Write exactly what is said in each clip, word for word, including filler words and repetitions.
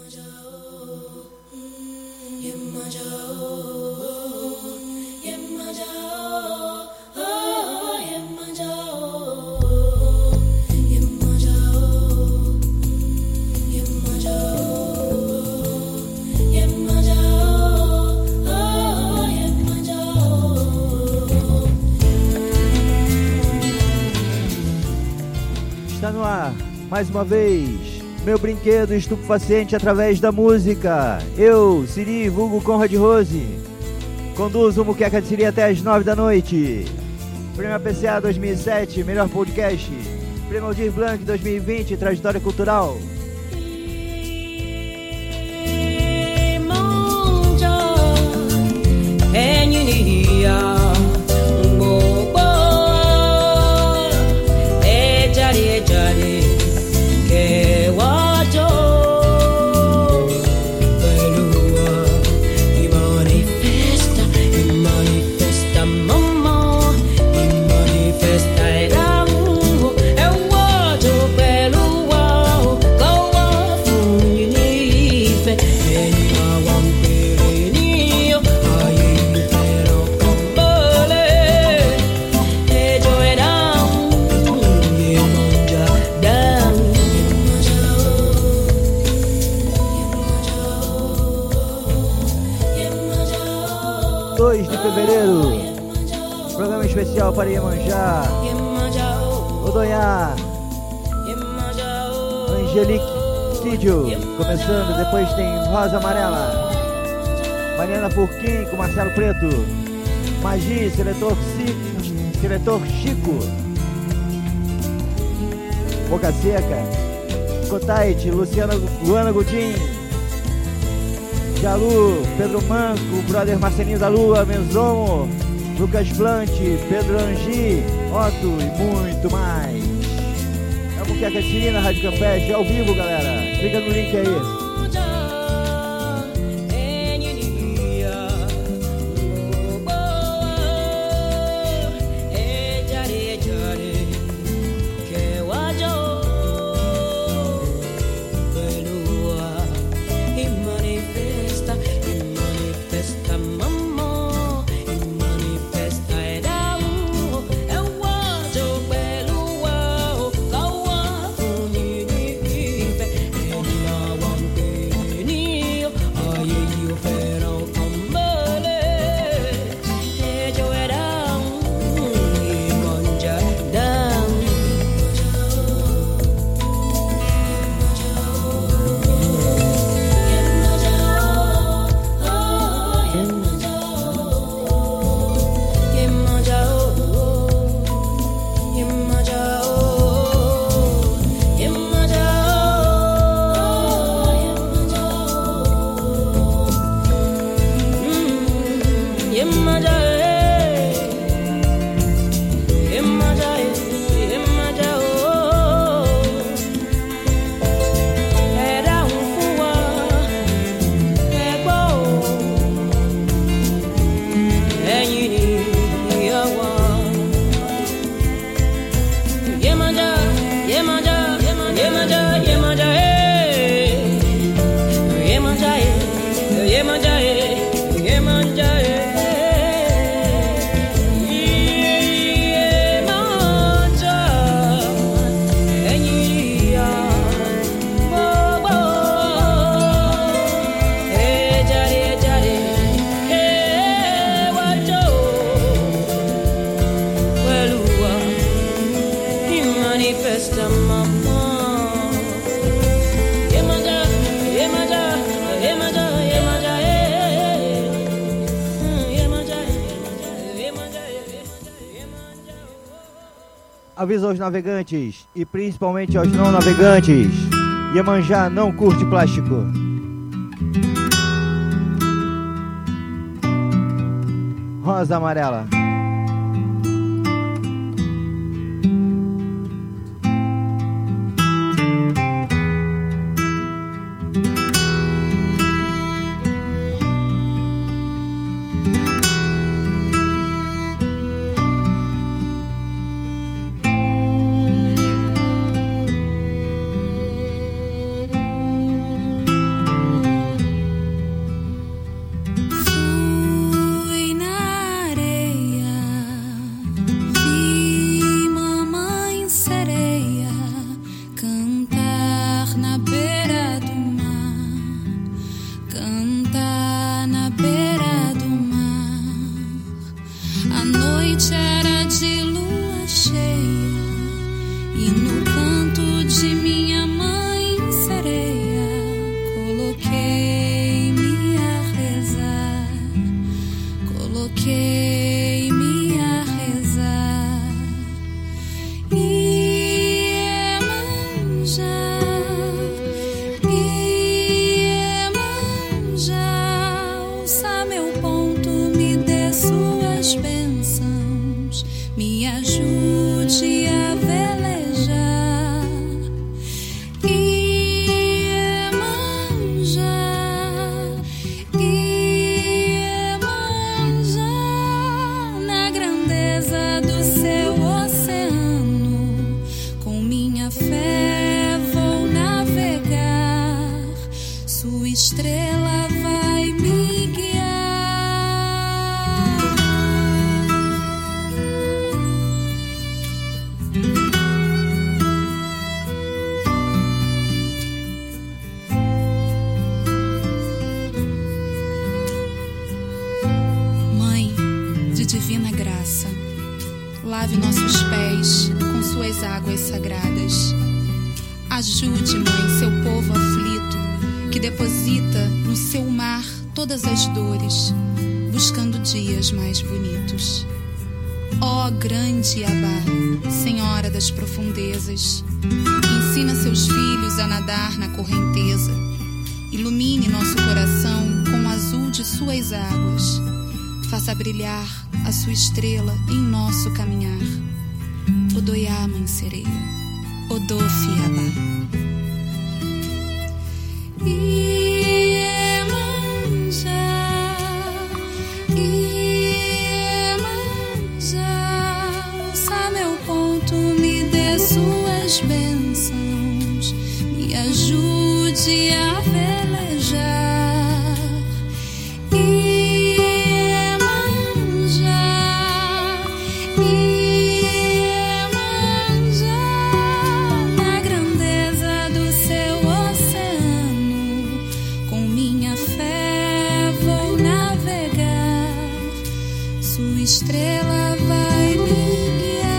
Está no ar, mais uma vez, meu brinquedo estupefaciente através da música. Eu, Siri, vulgo Conrad Rose, conduzo o Muqueca de Siri até as nove da noite. Prêmio A P C A dois mil e sete, melhor podcast. Prêmio Aldir Blanc dois mil e vinte, trajetória cultural. dois de fevereiro, programa especial para Iemanjá, Odonhá, Angelique Studio, começando, depois tem Rosa Amarela, Mariana Furquim com Marcelo Preto, Magi, Seletor, Cico, Seletor Chico, Boca Seca, Cotaite, Luciana, Luana Godin, Jalu, Pedro Manco, Brother Marcelinho da Lua, Menzomo, Lucas Plante, Pedro Angi, Otto e muito mais. É o Muqueca de Siri na Rádio Campestre, ao vivo, galera. Clica no link aí. Aviso aos navegantes e principalmente aos não navegantes: Iemanjá não curte plástico. Rosa Amarela. estrela vai me guiar. Mãe de divina graça, lave nossos pés com suas águas sagradas. Ajude, Mãe, seu povo aflito, que deposita no seu mar todas as dores, buscando dias mais bonitos. Ó grande Iabá, Senhora das profundezas, ensina seus filhos a nadar na correnteza. Ilumine nosso coração com o azul de suas águas. Faça brilhar a sua estrela em nosso caminhar. Odoiá, Mãe Sereia, Odofi Iabá. Iemanjá, Iemanjá, ouça meu ponto, me dê suas bênçãos, me ajude a velejar. Iemanjá, Iemanjá, na grandeza do seu oceano, com minha fé vou navegar, sua estrela vai me guiar.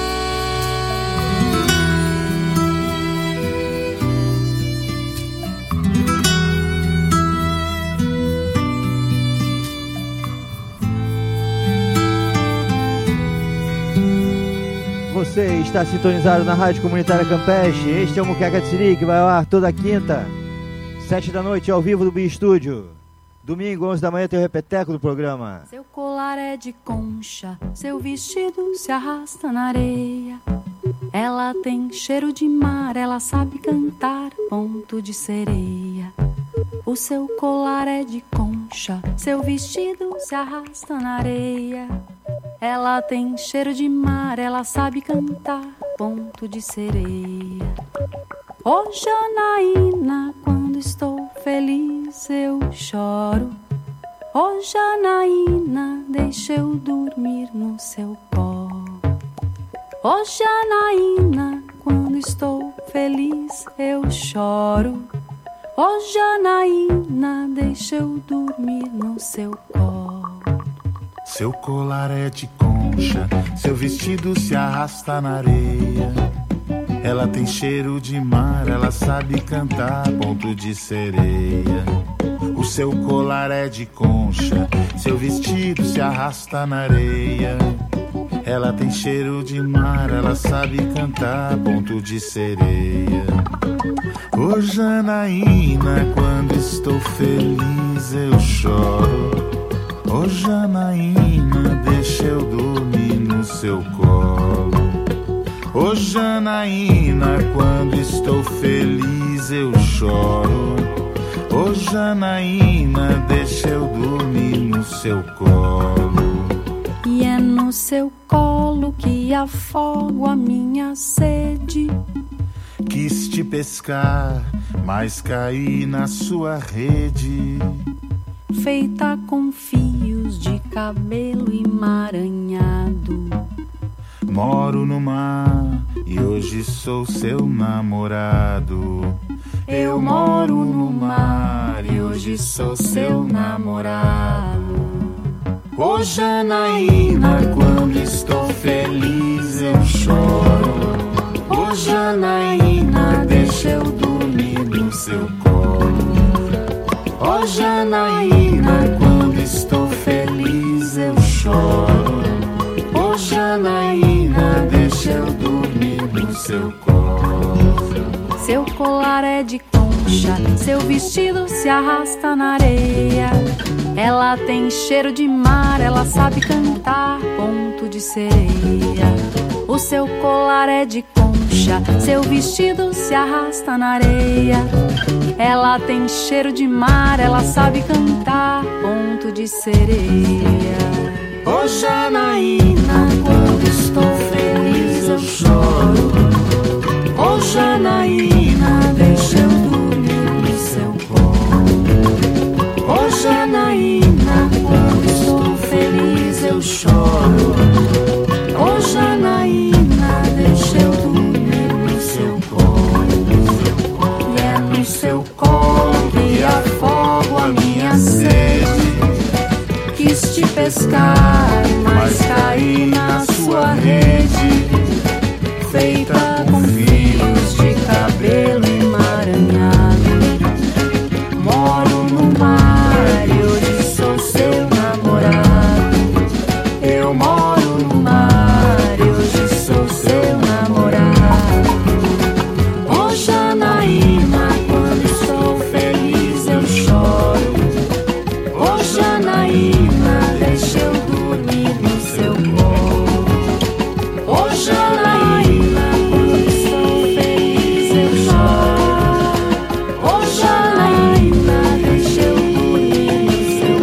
Você está sintonizado na Rádio Comunitária Campeche. Este é o Muqueca de Siri, que vai ao ar toda quinta, sete da noite, ao vivo do Bi Estúdio. Domingo, onze da manhã, tem o repeteco do programa. Seu colar é de concha, seu vestido se arrasta na areia. Ela tem cheiro de mar, ela sabe cantar ponto de sereia. O seu colar é de concha, seu vestido se arrasta na areia. Ela tem cheiro de mar, ela sabe cantar ponto de sereia. Ô Janaína, quando estou feliz eu choro. Ô Janaína, deixa eu dormir no seu colo. Ô Janaína, quando estou feliz eu choro. Ô Janaína, deixa eu dormir no seu colo. Seu colar é de concha, seu vestido se arrasta na areia. Ela tem cheiro de mar, ela sabe cantar ponto de sereia. O seu colar é de concha, seu vestido se arrasta na areia. Ela tem cheiro de mar, ela sabe cantar ponto de sereia. Ô Janaína, quando estou feliz eu choro. Ô Janaína, deixa eu dormir no seu colo. Ô Janaína, quando estou feliz eu choro. Ô Janaína, deixa eu dormir no seu colo. E é no seu colo que afogo a minha sede. Quis te pescar, mas caí na sua rede. Feita com fios de cabelo emaranhado. Moro no mar e hoje sou seu namorado. Eu moro no mar e hoje sou seu namorado. Ô Janaína, quando estou feliz eu choro. Ô Janaína, deixa eu dormir no seu colo. Ô Janaína, quando estou feliz eu choro. Ô Janaína, deixa eu dormir no seu colo. Seu colar é de concha, seu vestido se arrasta na areia. Ela tem cheiro de mar, ela sabe cantar ponto de sereia. O seu colar é de concha, seu vestido se arrasta na areia. Ela tem cheiro de mar, ela sabe cantar ponto de sereia. Ô Janaína, quando estou feliz eu choro. Ô Janaína, deixa eu dormir no seu colo. colo que afogo a minha sede. Quis te pescar, mas caí na sua rede, feita com fios de cabelo emaranhado. Moro no mar e hoje sou seu namorado. Eu moro no mar e hoje sou seu namorado. Ô Janaína, quando estou feliz eu choro. Ô Janaína, deixa eu dormir no seu colo. Ô Janaína, quando estou feliz eu choro. Ô Janaína, deixa eu dormir no seu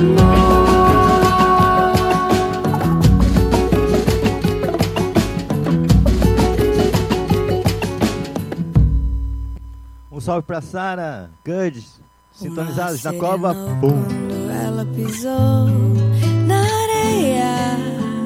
Um salve pra Sara, Gudes, sintonizados na cova. Pum. Quando ela pisou na areia,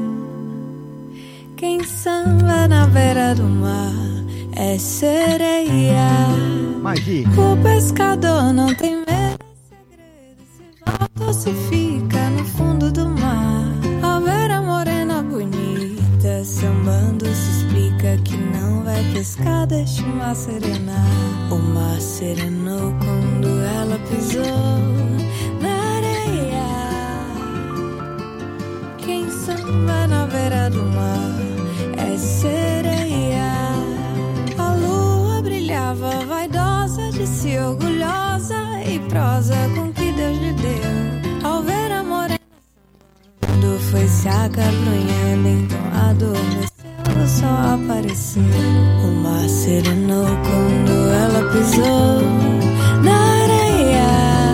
quem samba na beira do mar é sereia. Magia. O pescador não tem medo, segredo, se volta ou se fica no fundo do mar. Ao ver a morena bonita sambando, se explica que não vai pescar, deixa o mar serenar. O mar serenou quando ela pisou na areia. Quem samba na beira do mar é sereia. A lua brilhava vaidosa, de si orgulhosa e prosa com que Deus lhe deu. Ao ver a morena sambando, foi se acabrunhando, então adormeceu, o sol apareceu. O mar serenou quando ela pisou na areia.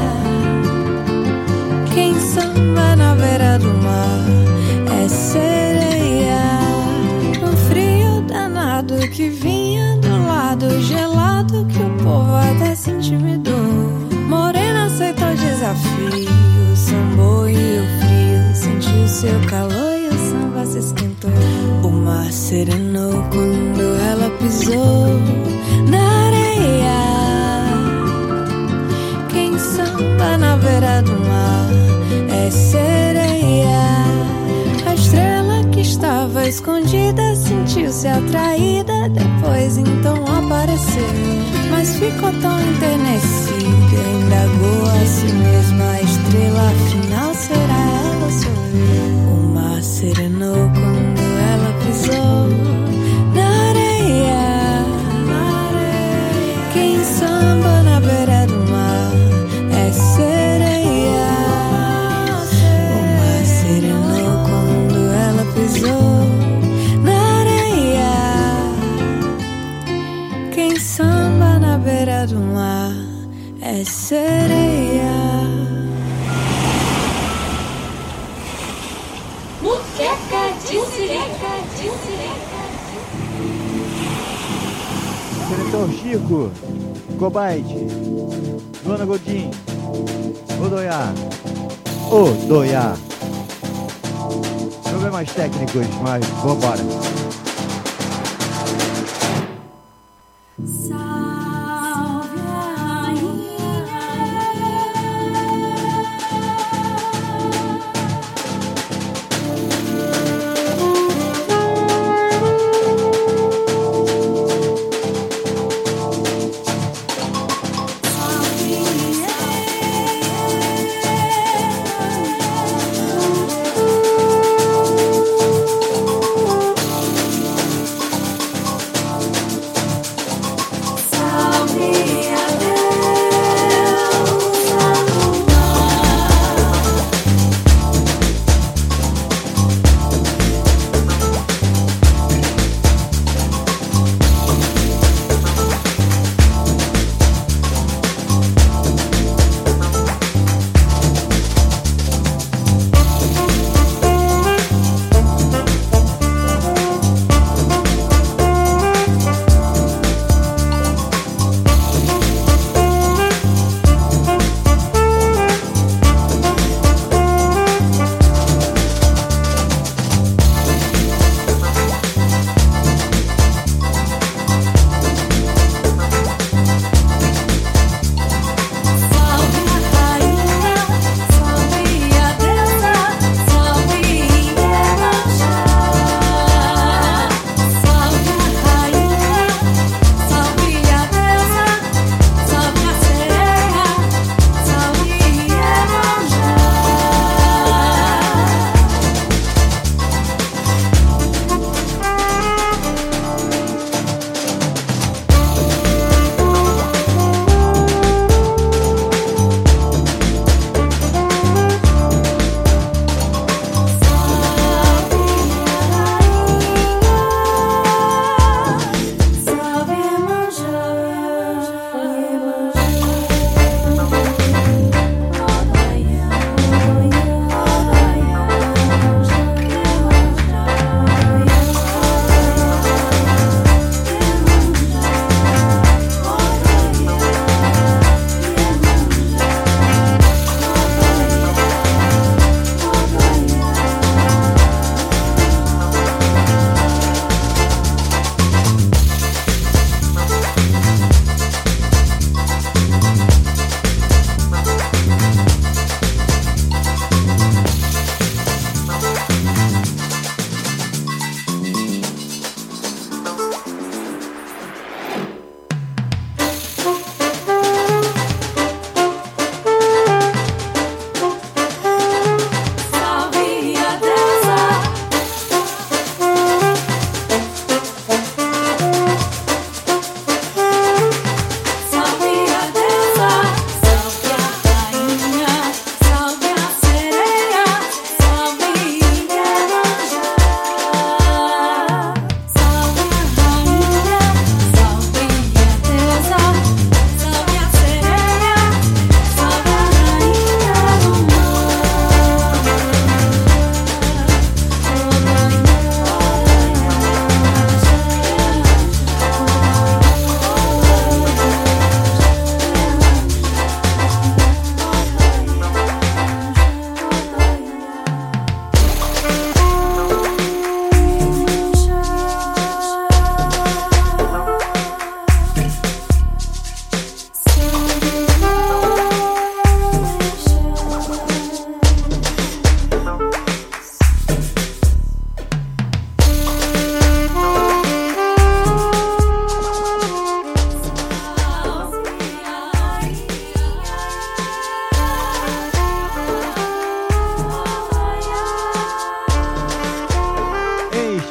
Quem samba na beira do mar é sereia. Um frio danado que vinha do lado gelado, que o povo até se intimidou. Morena aceitou o desafio, sambou e o frio sentiu seu calor e o samba se esquentou. O mar serenou quando ela pisou na areia. Quem samba na beira do mar é sereia. A estrela que estava escondida sentiu-se atraída, depois então apareceu, mas ficou tão enternecida, indagou a si mesma: a estrela afinal será ela ou sou eu? O mar serenou quando ela pisou na areia. Quem samba na beira do mar é sereia. O mar serenou quando ela pisou na areia. Quem samba na beira do mar é sereia. Muqueca de Sirica, de Sirica. Diretor Chico, Cobaite, Luana Godin, Odoiá, Odoiá. Problemas técnicos, mas vambora. Salve a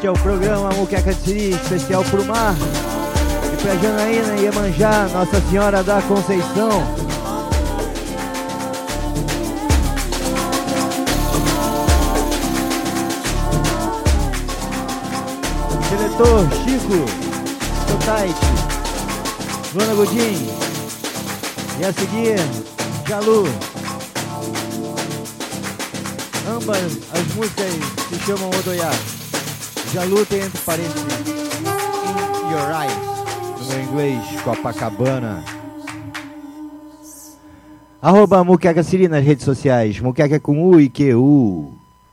Este é o programa Muqueca de Siri, especial pro mar. E pra Janaína e Iemanjá, Nossa Senhora da Conceição. Diretor Chico Sotaite, Luana Godin. E a seguir, Jalu. Ambas as músicas se chamam Odoiá. Jalu tem entre parênteses In Your Eyes, no meu inglês, Copacabana. Arroba Muqueca Siri nas redes sociais. Muqueca com U e Q U.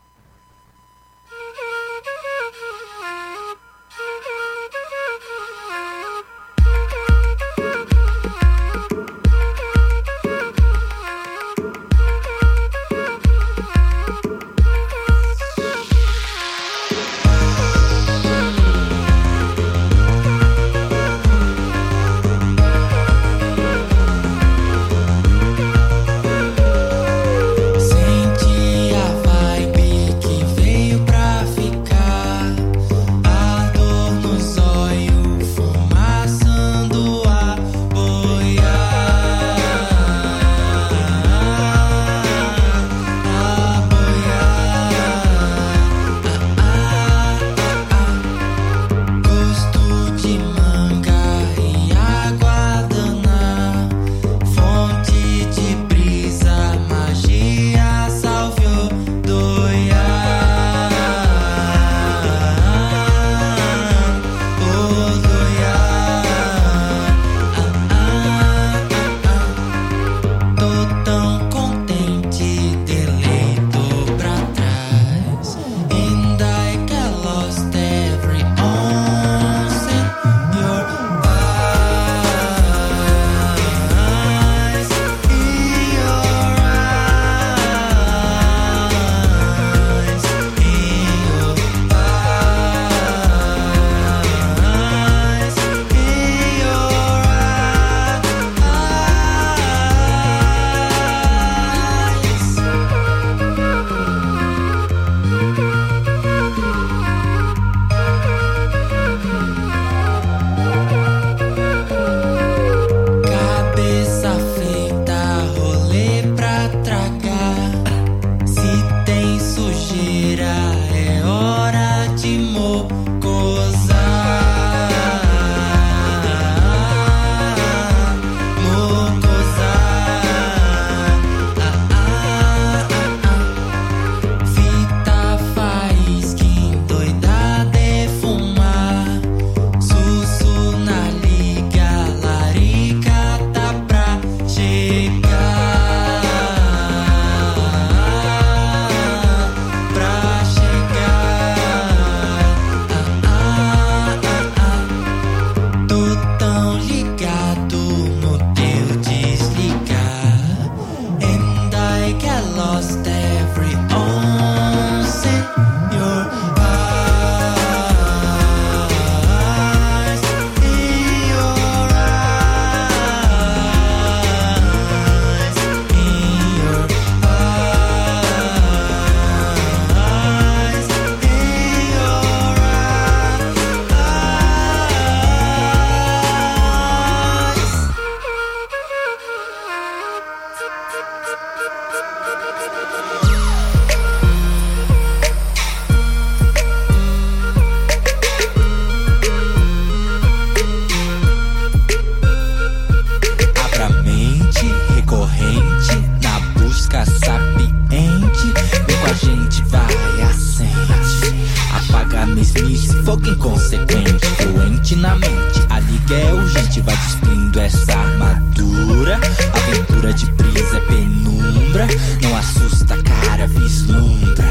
fogo inconsequente, fluente na mente. A liga é urgente, vai despindo essa armadura. Aventura de brisa é penumbra, não assusta, cara, vislumbra.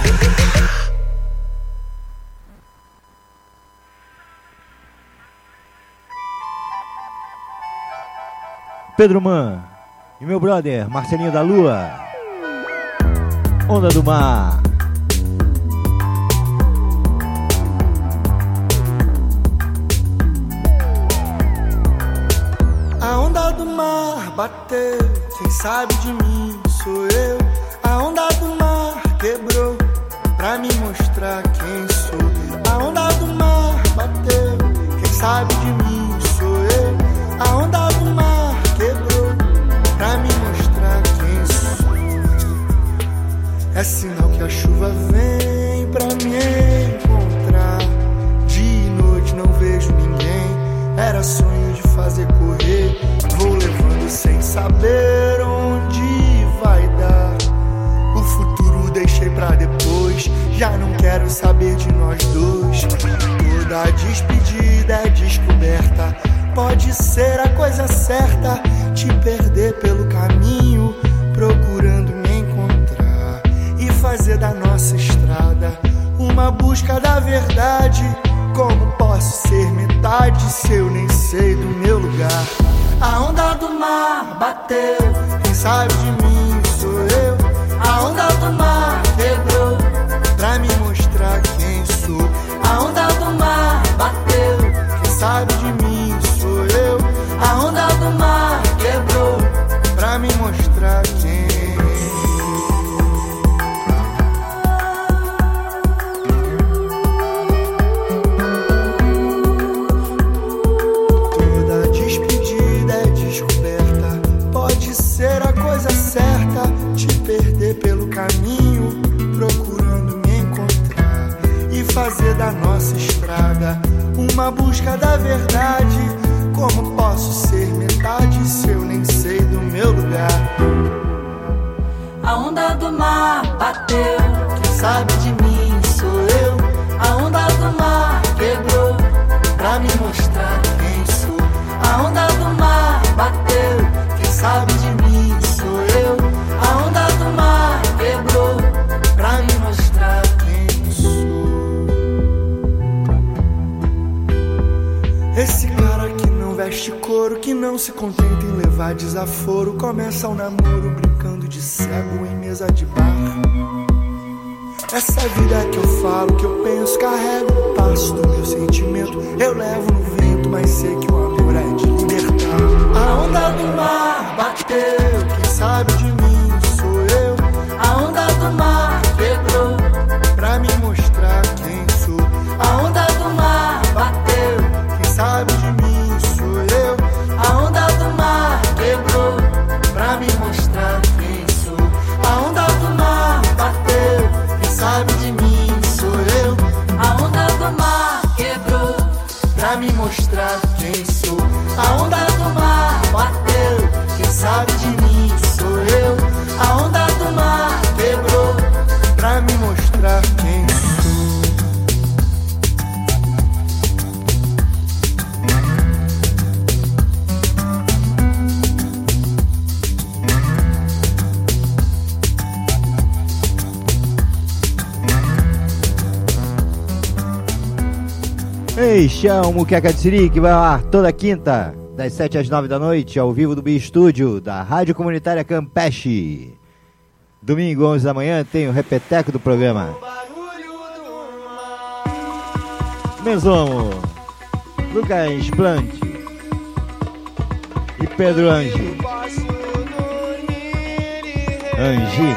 Pedro Man e meu brother Marcelinho da Lua, Onda do Mar. A onda do mar bateu, quem sabe de mim sou eu. A onda do mar quebrou pra me mostrar quem sou. A onda do mar sabe de mim sou eu. A onda do mar quebrou pra me mostrar quem sou. É sinal que a chuva vem pra me encontrar. Dia e noite não vejo ninguém. Era sonho de fazer correr. Vou levando sem saber onde vai dar. O futuro deixei pra depois. Já não quero saber de nós dois. Toda despedida é descoberta. Pode ser a coisa certa. Te perder pelo caminho, procurando me encontrar. E fazer da nossa estrada uma busca da verdade. Como posso ser metade se eu nem sei do meu lugar? A onda do mar bateu, quem sabe de mim sou eu. A onda do mar quebrou pra me mostrar quem sou. A onda do mar bateu, quem sabe de mim sou eu. A onda do mar quebrou pra me mostrar quem certa, te perder pelo caminho, procurando me encontrar e fazer da nossa estrada uma busca da verdade. Como posso ser metade se eu nem sei do meu lugar? A onda do mar bateu, quem sabe de mim sou eu. A onda do mar quebrou pra me mostrar quem sou. A onda do mar bateu, quem sabe de mim sou eu. A onda do mar quebrou pra me mostrar quem sou. Esse cara que não veste couro, que não se contenta em levar desaforo, começa o namoro brincando de cego em mesa de bar. Essa vida que eu falo, que eu penso, carrego o passo do meu sentimento. Eu levo no vento, mas sei que o amor é de libertar. A onda do mar bateu, quem sabe de mim sou eu. A onda do mar quebrou pra me mostrar quem sou. A onda do mar bateu, quem sabe de mim sou eu. A onda do mar quebrou pra me mostrar quem sou. A onda do mar bateu, quem sabe de mim sou eu. A onda do mar quebrou pra me mostrar quem sou. A onda do mar bateu, quem sabe de mim sou eu. A onda do mar quebrou pra me mostrar quem sou. Este é o Muqueca de Siri, que vai ao ar toda quinta, das sete às nove da noite, ao vivo do Bi-Estúdio, da Rádio Comunitária Campeche. Domingo, onze da manhã, tem o repeteco do programa. Mesomo, Lucas Plant e Pedro Angi. Angi.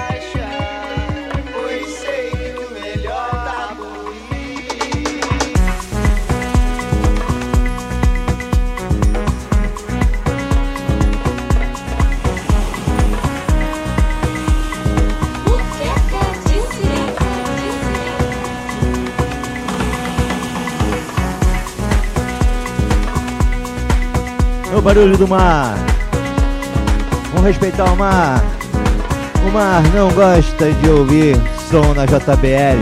O barulho do mar. Vamos respeitar o mar. O mar não gosta de ouvir som na J B L.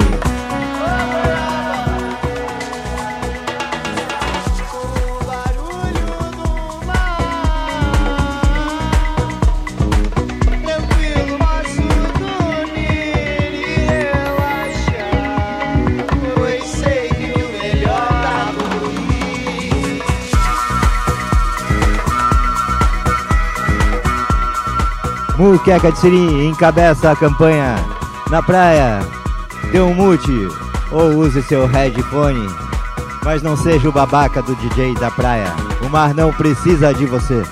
Muqueca de Siri encabeça a campanha. Na praia, dê um mute ou use seu headphone, mas não seja o babaca do D J da praia. O mar não precisa de você.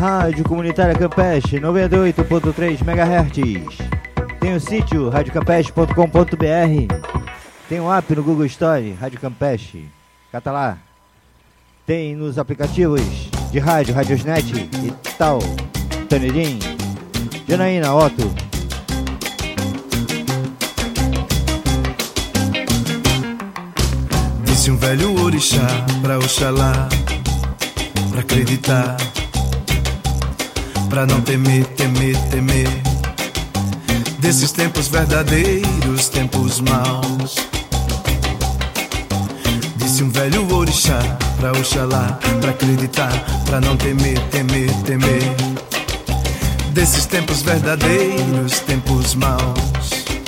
Rádio Comunitária Campeche, noventa e oito ponto três megahertz. Tem o sítio rádio campeche ponto com ponto b r. Tem o app no Google Store, Rádio Campeche. Cata lá. Tem nos aplicativos de rádio, Radiosnet e tal. Tanerim, Janaína, Otto. Disse um velho orixá pra Oxalá, pra acreditar, pra não temer, temer, temer desses tempos verdadeiros, tempos maus. Disse um velho orixá pra Oxalá, pra acreditar, pra não temer, temer, temer desses tempos verdadeiros, tempos maus.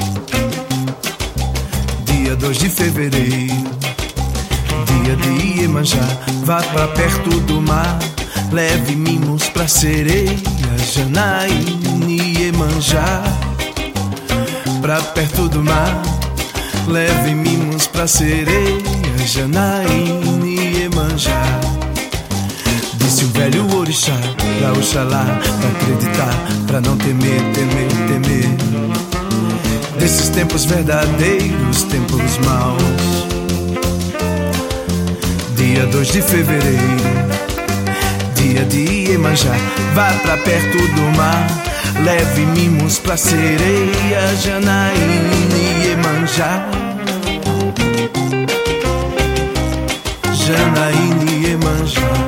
Dia dois de fevereiro, dia de Iemanjá, vá pra perto do mar, leve mimos pra sereia, Janaína e Iemanjá. Pra perto do mar, leve mimos pra sereia, Janaína e Iemanjá. Disse o velho orixá pra Oxalá, pra acreditar, pra não temer, temer, temer desses tempos verdadeiros, tempos maus. Dia dois de fevereiro, dia de Iemanjá, vá pra perto do mar, leve mimos pra sereia, Janaína e Iemanjá. Janaína e Iemanjá.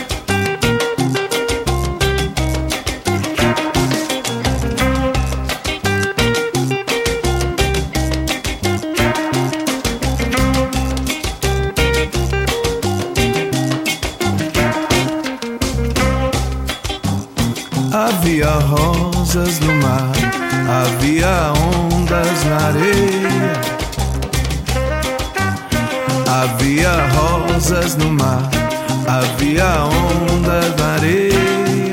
Havia rosas no mar, havia ondas na areia. Havia rosas no mar, havia ondas na areia.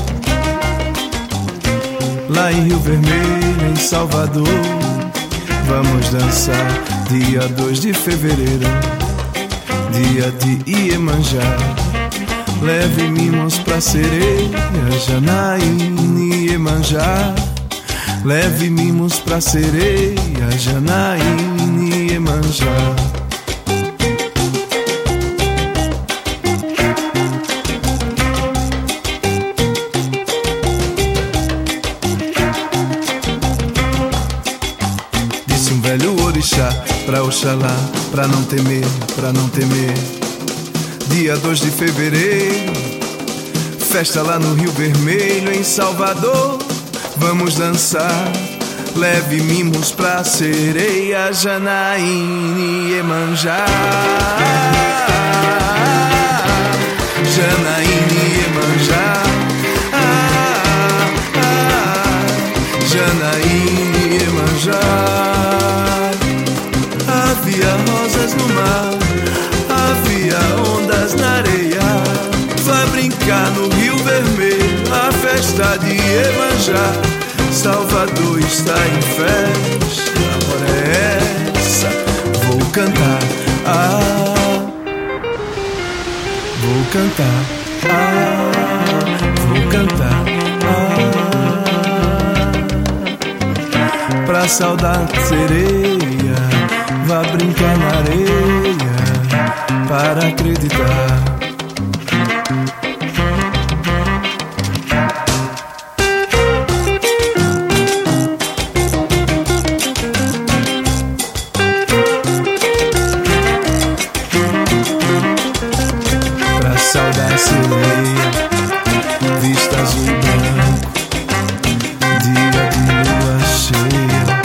Lá em Rio Vermelho, em Salvador, vamos dançar dia dois de fevereiro, dia de Iemanjá. Leve mimos pra sereia, Janaína e Iemanjá. Leve mimos pra sereia, Janaína e Iemanjá. Disse um velho orixá pra Oxalá, pra não temer, pra não temer. Dia dois de fevereiro, festa lá no Rio Vermelho, em Salvador, vamos dançar. Leve mimos pra sereia, Janaína e Iemanjá. Janaína e Iemanjá. Janaína e Iemanjá. Havia rosas no mar, havia ondas na areia. Vai brincar no Rio Vermelho, a festa de Iemanjá. Salvador está em festa, a hora é essa. Vou cantar, ah, vou cantar, ah, vou cantar, ah, pra saudar sereia. Vá brincar na areia, para acreditar. Pra saudar sereia, vista azul e branco, dia de lua cheia.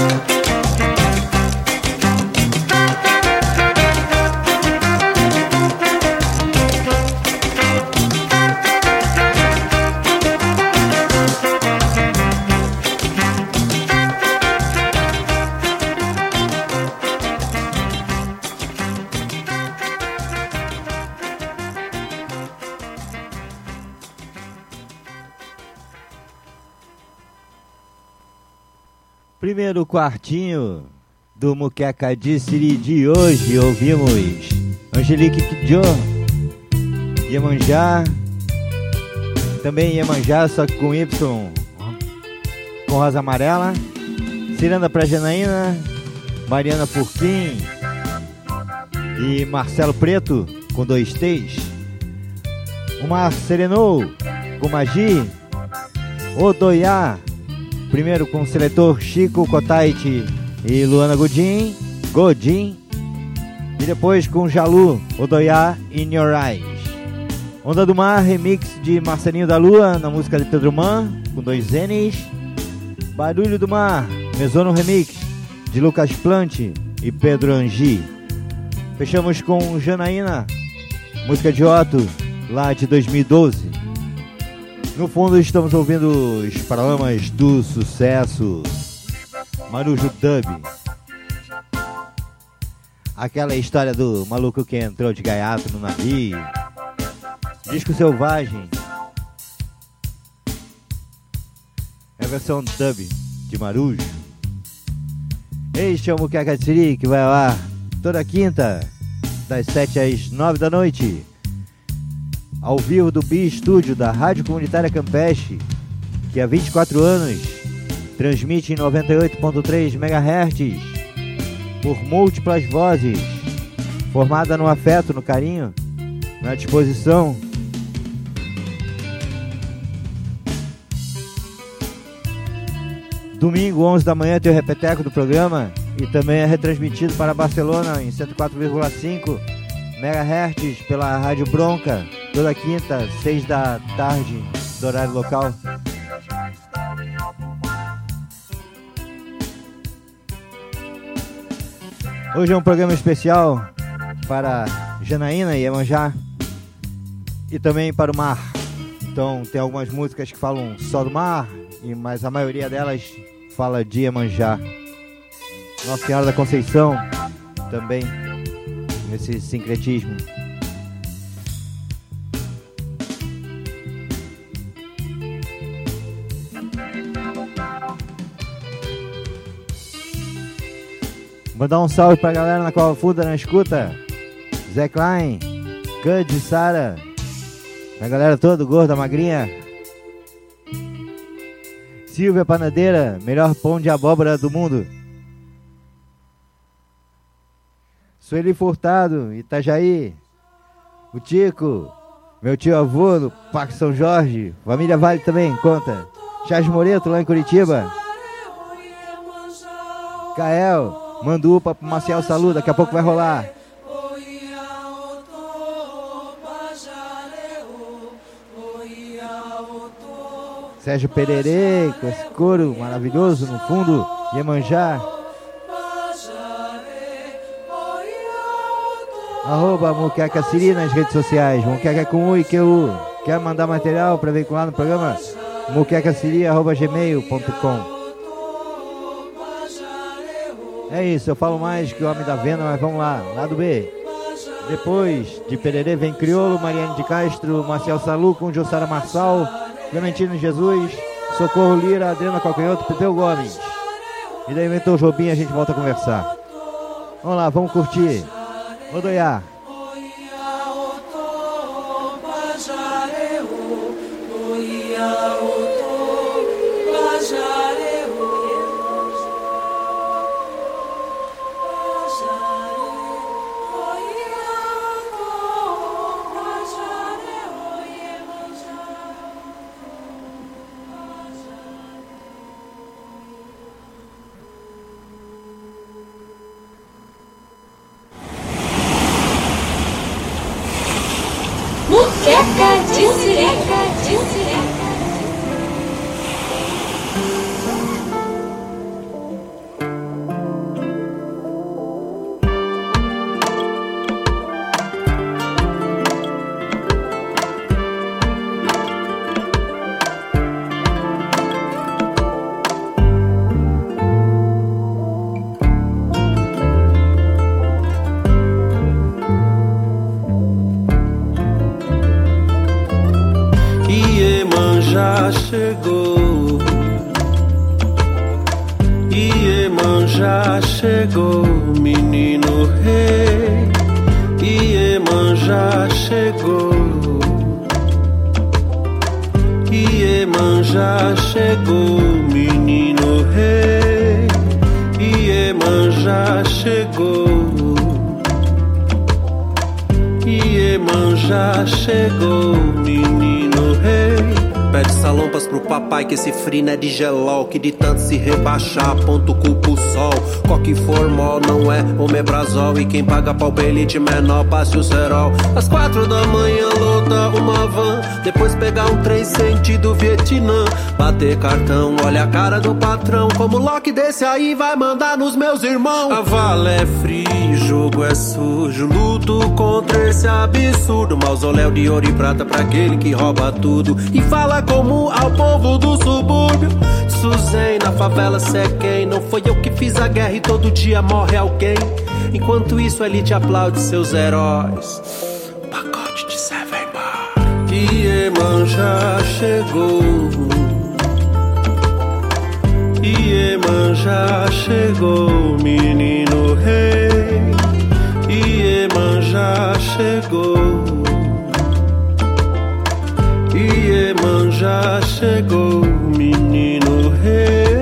Primeiro quartinho do Muqueca de Siri de hoje, ouvimos Angelique Kidjo, Iemanjá, Também Iemanjá, só que com Y, com rosa amarela. Ciranda pra Janaína, Mariana Furquim e Marcelo Preto, com dois T's. O Mar Serenou, com Magi. Odoiá, primeiro com o seletor Chico Kotaiti e Luana Godin, Godin. E depois com Jalu, Odoiá, In Your Eyes. Onda do Mar, remix de Marcelinho da Lua, na música de Pedro Man, com dois N's. Barulho do Mar, Mesono Remix, de Lucas Plante e Pedro Angi. Fechamos com Janaína, música de Otto, lá de dois mil e doze. No fundo estamos ouvindo os Paralamas do Sucesso, Marujo Dub. Aquela história do maluco que entrou de gaiato no navio. Disco Selvagem. É a versão dub de Marujo. Este é o Muqueca de Siri, que vai lá toda quinta, das sete às nove da noite, ao vivo do B Studio da Rádio Comunitária Campeche, que há vinte e quatro anos transmite em noventa e oito ponto três megahertz por múltiplas vozes, formada no afeto, no carinho, na disposição. Domingo, onze da manhã, tem o repeteco do programa e também é retransmitido para Barcelona em cento e quatro vírgula cinco megahertz pela Rádio Bronca, toda quinta, seis da tarde, do horário local. Hoje é um programa especial para Janaína e Iemanjá e também para o mar. Então tem algumas músicas que falam só do mar, mas a maioria delas fala de Iemanjá. Nossa Senhora da Conceição também, nesse sincretismo. Mandar um salve pra galera na Cova Funda, na escuta. Zé Klein, Cud, Sara, a galera toda, gorda, magrinha. Silvia Panadeira, melhor pão de abóbora do mundo. Sueli Furtado, Itajaí. O Tico, meu tio avô do Parque São Jorge. Família Vale também, conta. Charles Moreto, lá em Curitiba. Cael, manda upa pro Marcial Salu, daqui a pouco vai rolar. Sérgio Pererê, com esse coro maravilhoso no fundo, Iemanjá. Arroba Muqueca Siri nas redes sociais, Muqueca com U e Q U. Quer mandar material para veicular no programa? muquecasiri arroba gmail ponto com. É isso, eu falo mais que o Homem da Venda, mas vamos lá, lado B. Depois de Pererê vem Criolo, Mariane de Castro, Marcial Salu com Jussara Marçal, Clementino Jesus, Socorro Lira, Adriana Calcanhoto, Pepeu Gomes. E daí inventou o Jobim, a gente volta a conversar. Vamos lá, vamos curtir. Odoiá. Muqueca de Sireca, de Sireca. Chegou, Iemanjá chegou, menino rei, Iemanjá chegou, Iemanjá chegou, menino rei. Iemanjá chegou. Iemanjá chegou, menino rei. Pede salompas pro papai que esse frio não é de gelol, que de tanto se rebaixar ponto culpa o sol. Coque formal não é omeprazol, e quem paga pau belite menor passe o cerol. Às quatro da manhã lota uma van, depois pegar um trem sentido Vietnã. Bater cartão, olha a cara do patrão, como Loki desse aí vai mandar nos meus irmãos. A vala é frio, jogo é sujo, luto contra esse absurdo. Mausoléu de ouro e prata pra aquele que rouba tudo e fala como ao povo do subúrbio. Suzém, na favela cê é quem? Não foi eu que fiz a guerra e todo dia morre alguém. Enquanto isso a elite aplaude seus heróis. Pacote de Seven Bar. Iemanjá chegou. Iemanjá chegou, menino rei. Iemanjá chegou. Iemanjá chegou, menino rei.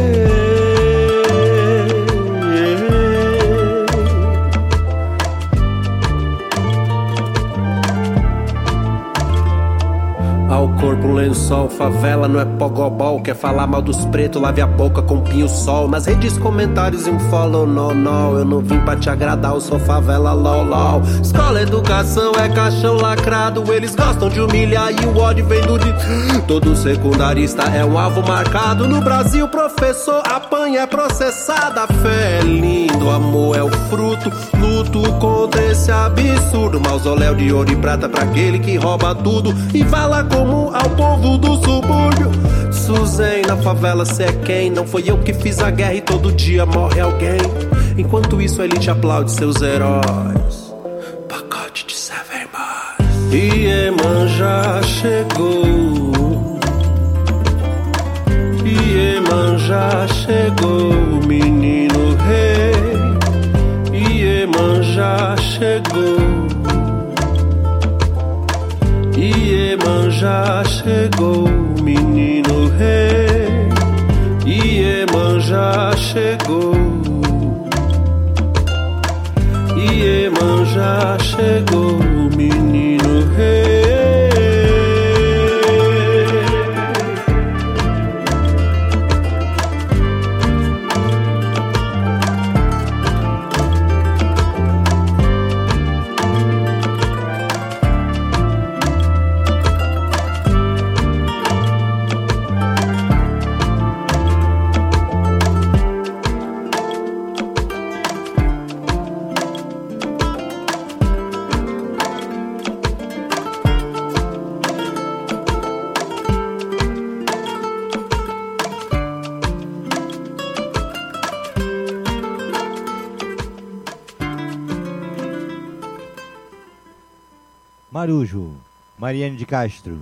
Ao corpo um lençol, favela não é pogobol. Quer falar mal dos pretos, lave a boca com pinho-sol. Nas redes, comentários e um follow, no, no. Eu não vim pra te agradar, eu sou favela, lol, lol. Escola, educação é caixão lacrado. Eles gostam de humilhar e o ódio vem do de... Todo secundarista é um alvo marcado. No Brasil, professor apanha, é processada. Fé é lindo, amor é o fruto. Luto contra esse absurdo. Mausoléu de ouro e prata pra aquele que rouba tudo e fala como ao povo do subúrbio. Suzém, na favela cê é quem? Não foi eu que fiz a guerra e todo dia morre alguém. Enquanto isso a elite aplaude seus heróis. Pacote de Seven Bars. Iemanjá chegou. Iemanjá chegou, menino rei. Iemanjá chegou. Iemanjá chegou, menino rei. Iemanjá chegou. Iemanjá chegou, menino rei. Marujo, Mariane de Castro.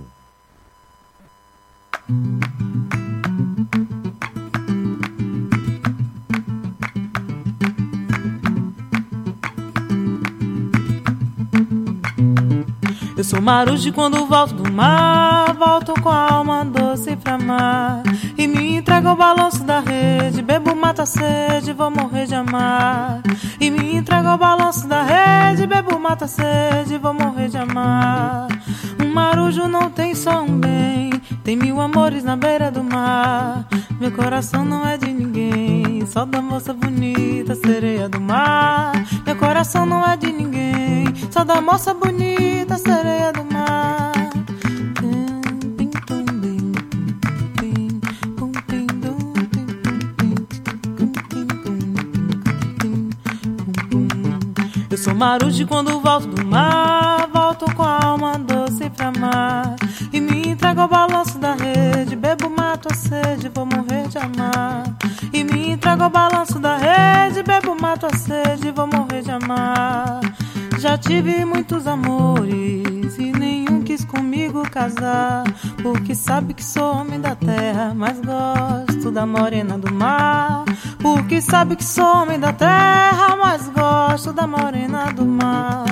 Eu sou marujo quando volto do mar, volto com a alma doce pra amar. E me entrego ao balanço da rede, bebo, mata a sede, vou morrer de amar. E me entrego ao balanço da rede, bebo, mata a sede, vou morrer de amar. Um marujo não tem só um bem, tem mil amores na beira do mar. Meu coração não é de ninguém, só da moça bonita, sereia do mar. Meu coração não é de ninguém, só da moça bonita, sereia do mar. Eu sou marujo quando volto do mar, volto com a alma doce pra amar. E me entrego ao balanço da rede, bebo, mato a sede, vou morrer de amar. E me entrego ao balanço da rede, bebo, mato a sede, vou morrer de amar. Já tive muitos amores e nenhum quis comigo casar, porque sabe que sou homem da terra, mas gosto da morena do mar. Porque sabe que sou homem da terra, mas gosto da morena do mar.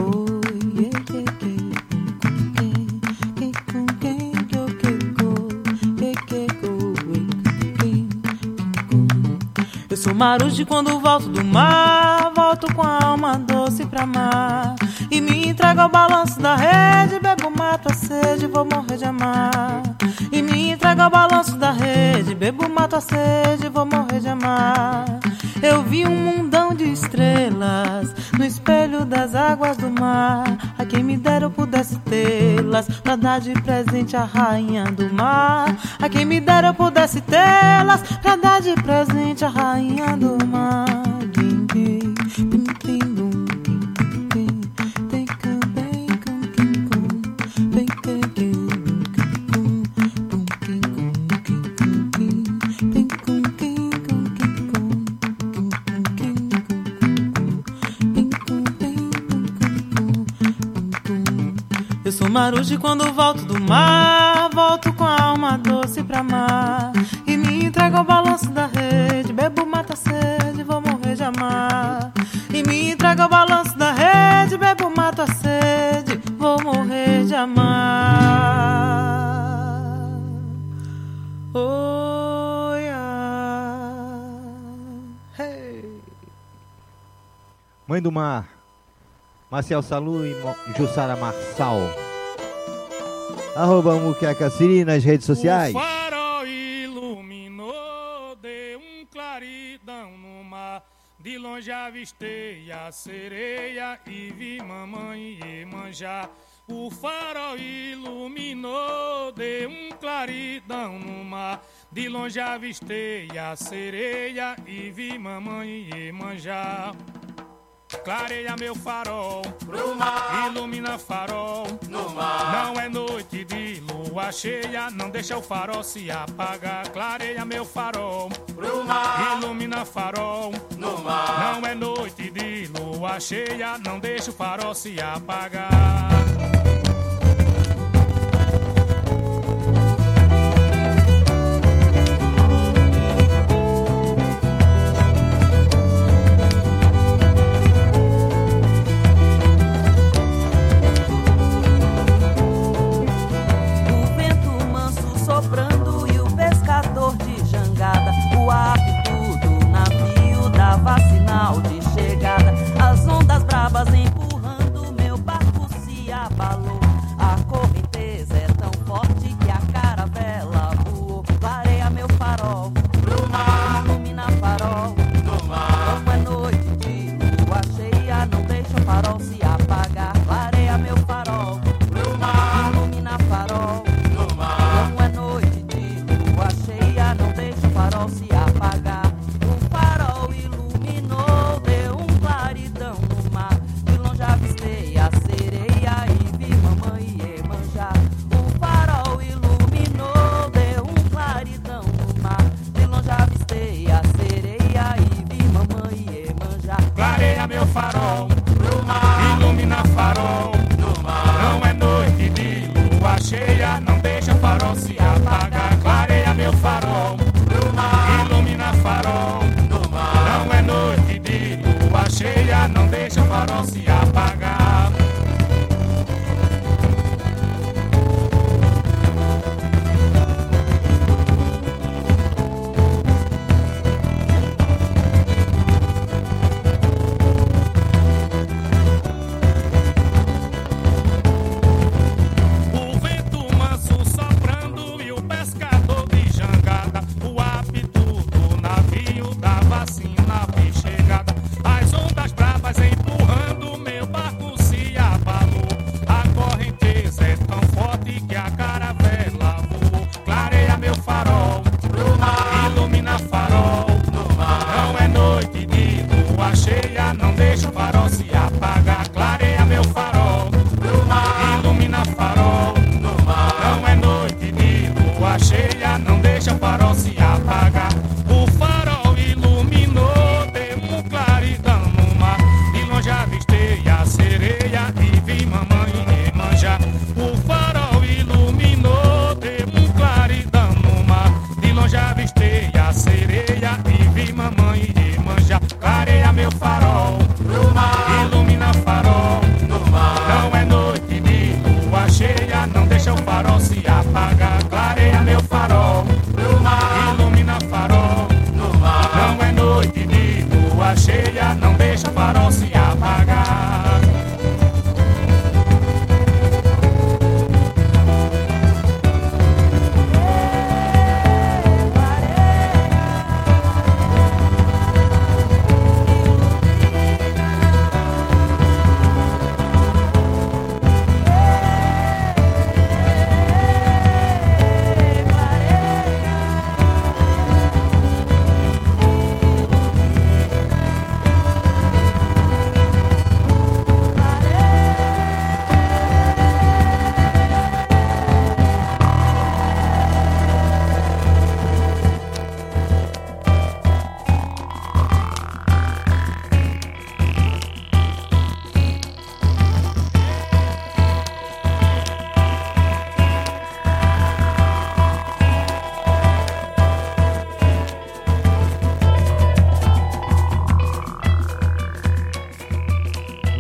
Oh, yeah, yeah, yeah. sou marujo quando volto do mar, volto com a alma doce pra amar. E me entrego ao balanço da rede, bebo, mato a sede, vou morrer de amar. E me entrego ao balanço da rede, bebo, mato a sede, vou morrer de amar. Eu vi um mundão de estrelas no espelho das águas do mar. A quem me dera eu pudesse tê-las pra dar de presente à rainha do mar. A quem me dera eu pudesse tê-las pra dar de presente à rainha do mar. Eu sou marujo quando volto do mar, volto com a alma doce pra amar. E me entrego ao balanço da rede, bebo, mato a sede, vou morrer de amar. E me entrego ao balanço da rede, bebo, mato a sede, vou morrer de amar. Oh, yeah. Hey. Mãe do Mar, Marcel Salu e Jussara Marçal. Arroba Muqueca Siri nas redes sociais. O farol iluminou, deu um claridão no mar. De longe avistei a sereia e vi mamãe Iemanjá. O farol iluminou, deu um claridão no mar. De longe avistei a sereia e vi mamãe Iemanjá. Clareia meu farol pro mar, ilumina farol no mar. Não é noite de lua cheia, não deixa o farol se apagar. Clareia meu farol pro mar, ilumina farol no mar. Não é noite de lua cheia, não deixa o farol se apagar. O hábito do navio dava sinal de chegada. As ondas bravas empurrando, meu barco se abalou. A correnteza é tão forte que a caravela voou. Clareia meu farol pro mar, ilumina farol no mar. Não é noite de lua cheia, não deixa o farol se apagar. Clareia meu farol pro mar, ilumina farol no mar. Não é noite de lua cheia, não deixa o farol se apagar. O farol iluminou, deu um claridão no mar. De longe avistei a sereia e vi mamãe Iemanjá. O farol iluminou, deu um claridão no mar. De longe avistei a sereia e vi mamãe Iemanjá. Clareia meu farol pro mar, ilumina farol no mar. Não é noite de lua cheia, não deixa o farol se apagar. Clareia meu farol pro mar, ilumina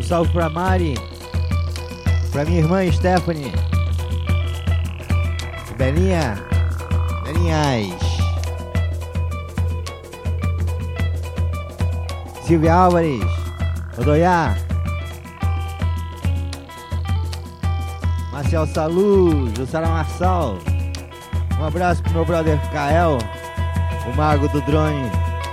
salve pra Mari, pra minha irmã Stephanie, Belinha, Belinhas, Silvia Álvares, Odoiá, Marcel Salu, Jussara Marçal. Um abraço pro meu brother Kael, o mago do drone.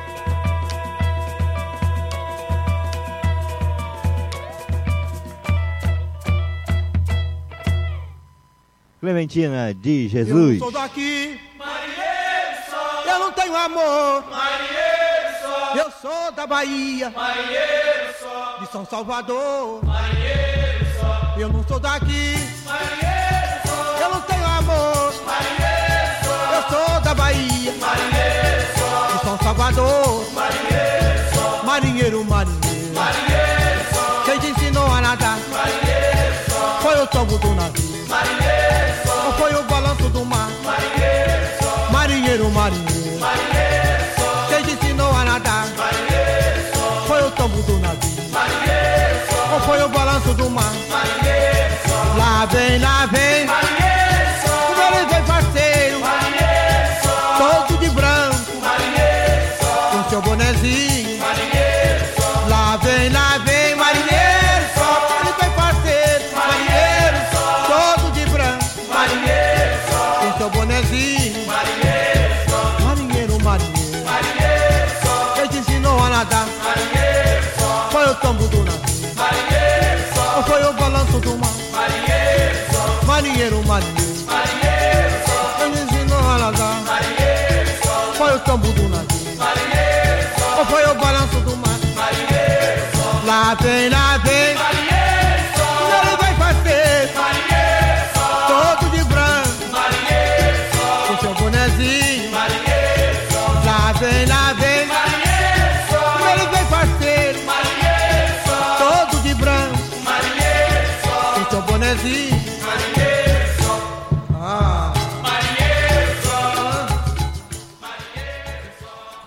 Clementina de Jesus. Eu não sou daqui, marinheiro só. Eu não tenho amor, marinheiro só. Eu sou da Bahia, marinheiro só. De São Salvador, marinheiro só. Eu não sou daqui, marinheiro só. Eu não tenho amor, marinheiro só. Eu sou da Bahia, marinheiro só. De São Salvador, marinheiro só. Marinheiro, marinheiro, marinheiro só. Quem te ensinou a nadar, marinheiro só. Foi o tombo do navio, marinheiro só. Ou foi o balanço do mar, marinheiro só. Marinheiro, marinheiro, marinheiro só. Quem te ensinou a nadar, marinheiro só. Foi o tombo do navio, marinheiro só. Ou foi o balanço do mar, marinheiro só. Lá vem, lá vem, marinheiro só. O ele vem parceiro, marinheiro só. Todo de branco, marinheiro só. Com seu bonezinho, marinheiro só. Lá vem, lá vem, marinheiro só. Ele vem parceiro, marinheiro só. Todo de branco, marinheiro só. Com seu bonezinho, marinheiro só. Marinheiro, marinheiro, marinheiro só. Quem te ensinou a nadar, marinheiro só. Foi o tombo do navio, marinheiro só. Ou foi o balanço do mar, marinheiro só. Marinheiro, marinheiro, marinheiro só. Quem te ensinou a nadar, marinheiro só. Foi o tombo do navio, marinheiro só. Ou foi o balanço do mar, marinheiro só. Lá vem, lá vem, marinheiro só. Ele vai fazer, marinheiro só. Todo de branco, marinheiro só. Com seu bonezinho, marinheiro só. Lá vem, lá vem, marinheiro só. Ele vai fazer, marinheiro só. Todo de branco, marinheiro só. Com seu bonezinho, marinheiro só. Ah. Marinheiro só. Marinheiro só.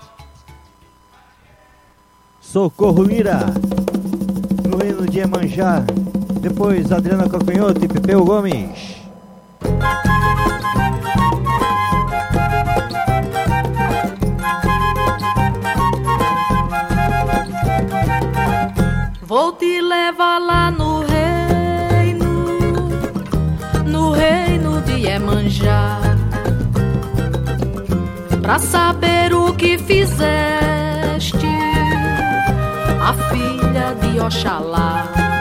Socorro Lira, no hino de Iemanjá. Depois Adriana Cocanhoto e Pepeu Gomes. Vou te levar lá no reino, no reino de Iemanjá, pra saber o que fizeste, a filha de Oxalá.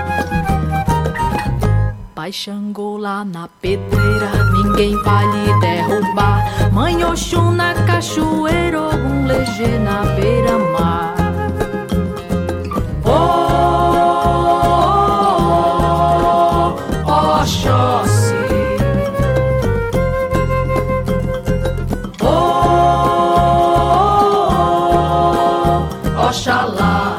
Pai Xangô lá na pedreira, ninguém vai lhe derrubar. Mãe Oxum na cachoeira, Ogum Lejê na beira-mar. Oh, oh, oh, Oxóssi. Oh, oh, oh, Oxalá.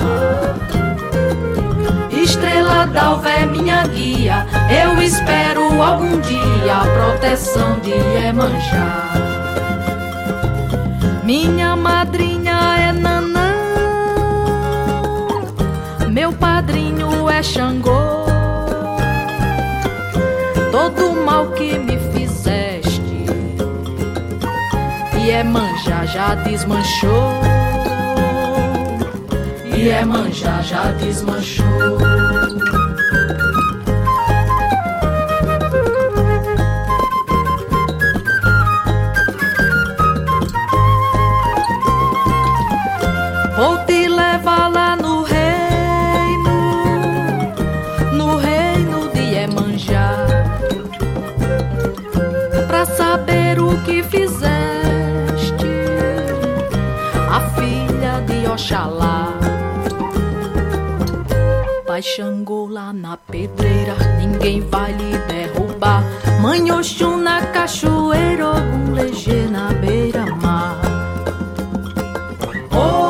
Estrela d'Alva é minha guia, eu espero algum dia a proteção de Iemanjá. Minha madrinha é Nanã, meu padrinho é Xangô. Todo mal que me fizeste, Iemanjá já desmanchou. Iemanjá já desmanchou. Vou te levar lá no reino, no reino de Iemanjá, pra saber o que fizeste, a filha de Oxalá. Pai Xangô lá na pedreira, ninguém vai lhe derrubar. Mãe Oxum na cachoeira, Ogum Lejê na beira-mar. Oh,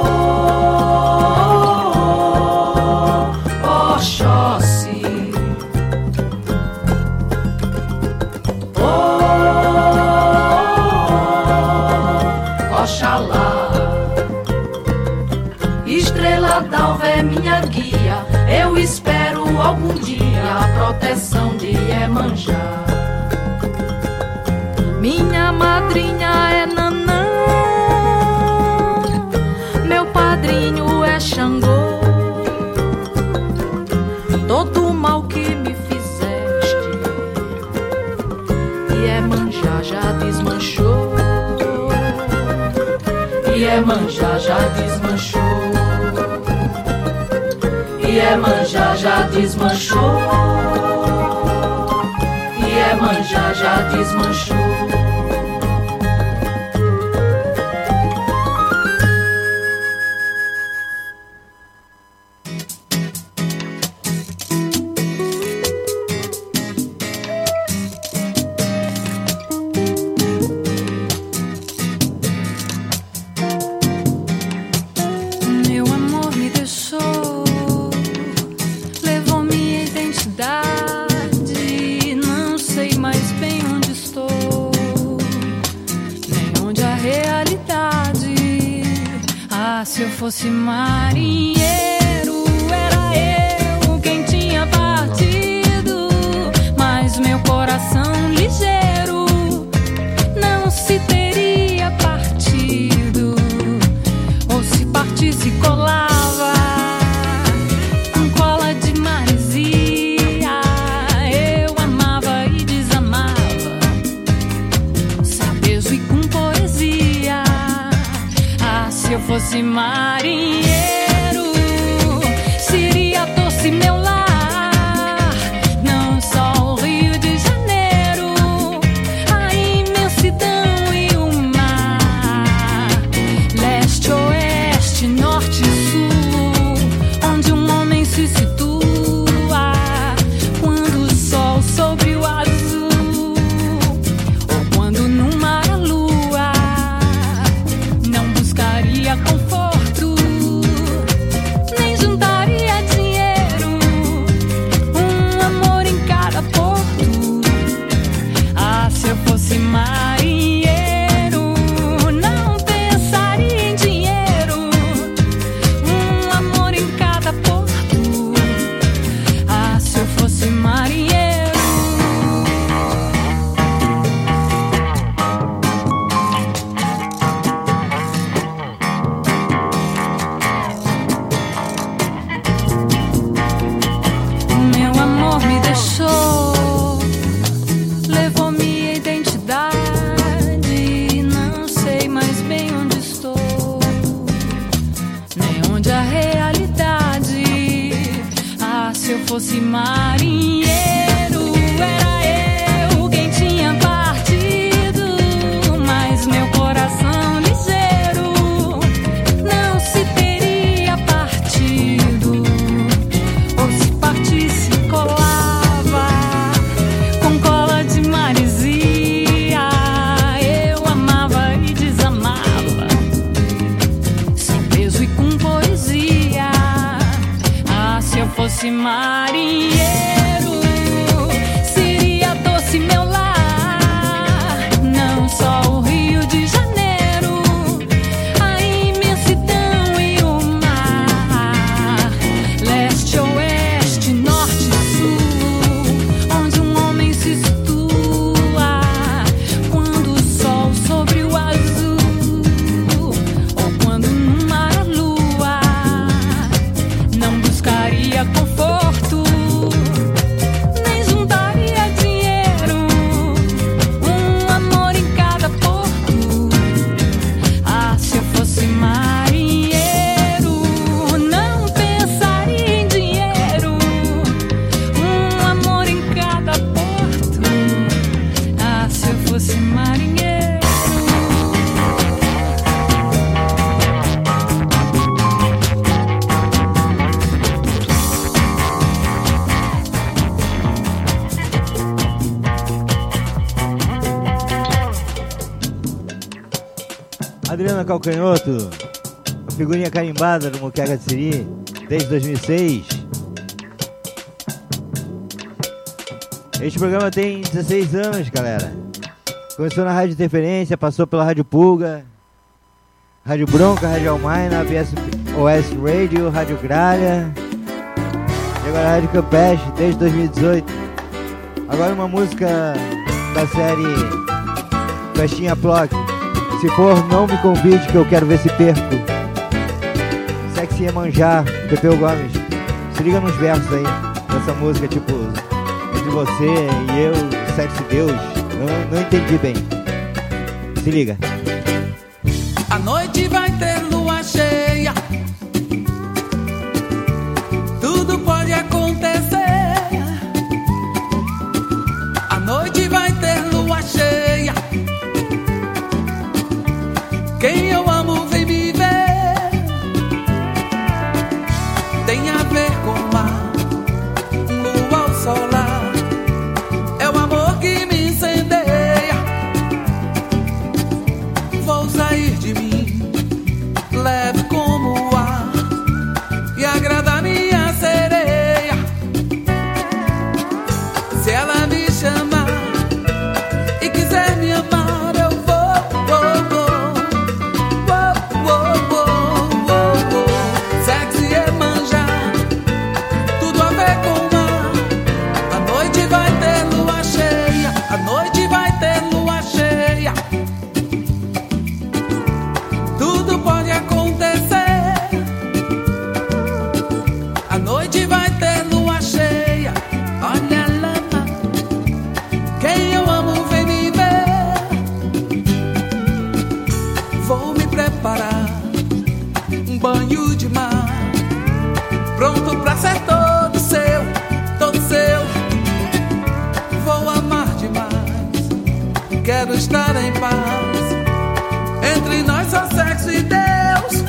Oxóssi. Oh, Oxalá. Estrela d'Alva é minha guia, eu espero quero algum dia a proteção de Iemanjá. Minha madrinha é Nanã, meu padrinho é Xangô. Todo mal que me fizeste, Iemanjá já desmanchou. Iemanjá já desmanchou. Iemanjá já desmanchou. Iemanjá já desmanchou. Fosse marinheiro, era eu quem tinha partido, mas meu coração ligeiro não se teria partido, ou se partisse colava com cola de maresia. Eu amava e desamava, sem peso e com poesia. Ah, se eu fosse marinheiro, seria doce meu lar, não só o Rio de Janeiro, a imensidão e o mar, leste, oeste, norte e sul, onde um homem se situa quando o sol sobre o azul, ou quando no mar a lua não buscaria conforto, nem juntaria dinheiro, um amor em cada porto. Ah, se eu fosse marinheiro, não pensaria em dinheiro, um amor em cada porto. Ah, se eu fosse marinheiro. Meu amor me deixou, levou minha identidade, não sei mais bem onde estou, nem onde a realidade. Ah, se eu fosse marinheiro, era eu quem tinha partido, mas meu coração ligeiro não se teria partido, ou se partisse colava com cola de maresia. Eu amava e desamava, sem peso e com poesia. Ah, se eu fosse marinheiro, seria doce meu lar, não só o Rio de Janeiro, a imensidão e o mar, leste, oeste, norte e sul, onde um homem se situa quando o sol sobre o azul, ou quando no mar a lua não buscaria conforto, nem juntaria dinheiro, um amor em cada porto. Ah, se eu fosse marinheiro, não pensaria em dinheiro, um amor em cada porto. Ah, se eu fosse marinheiro. Adriana Calcanhoto, a figurinha carimbada do Muqueca de Siri, desde dois mil e seis. Este programa tem dezesseis anos, galera. Começou na Rádio Interferência, passou pela Rádio Pulga, Rádio Bronca, Rádio Almaina, B S O S Radio, Rádio Gralha. E agora a Rádio Campeche, desde dois mil e dezoito. Agora uma música da série Festinha Plug. Se for, não me convide que eu quero ver se perco. Sexy Iemanjá, Pepeu Gomes. Se liga nos versos aí dessa música, tipo, entre você e eu, sexo e Deus. Não, não entendi bem. Se liga. A noite vai ter lua cheia. Tudo pode acontecer. A noite vai ter lua cheia. Quem eu amo vem me ver. Tem a ver com a lua ao solar. É o amor que me incendeia. Vou sair de mim, leve como o ar, e agradar minha sereia. Se ela me chamar e quiser me amar, eu vou, vou, vou, vou, vou, vou, vou, vou. Sexy Iemanjá, tudo a ver com o mar. A noite vai ter lua cheia, a noite vai ter lua cheia. Tudo pode acontecer. A noite vai ter lua cheia. Olha a lama, quem eu amo vem me ver. Vou me preparar, um banho de mar, pronto pra ser todo seu, todo seu. Vou amar demais, quero estar em paz. Entre nós só sexo e Deus.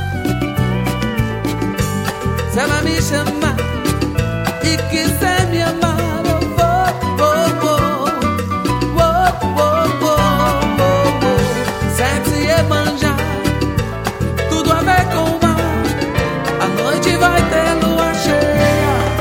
Se ela me chamar e quiser me amar, eu vou, vou, vou, vou, vou, vou, vou, vou. Sexy Iemanjá, tudo a ver com o mar. A noite vai ter lua cheia.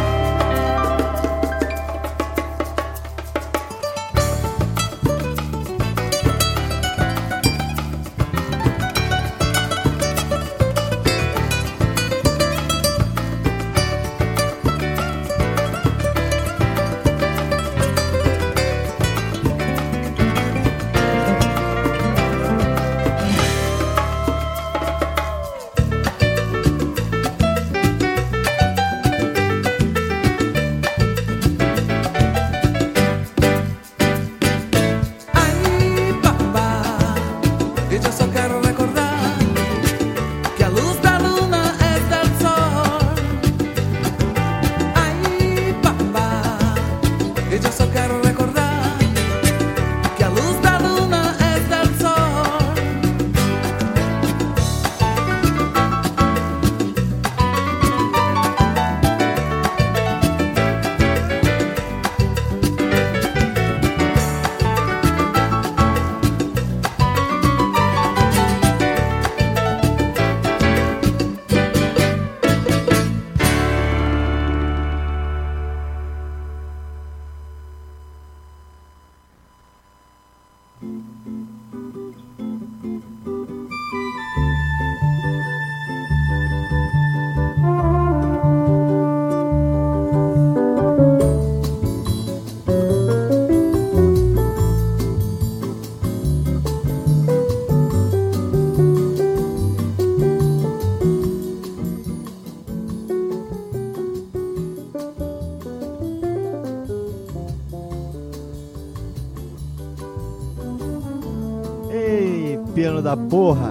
Piano da porra,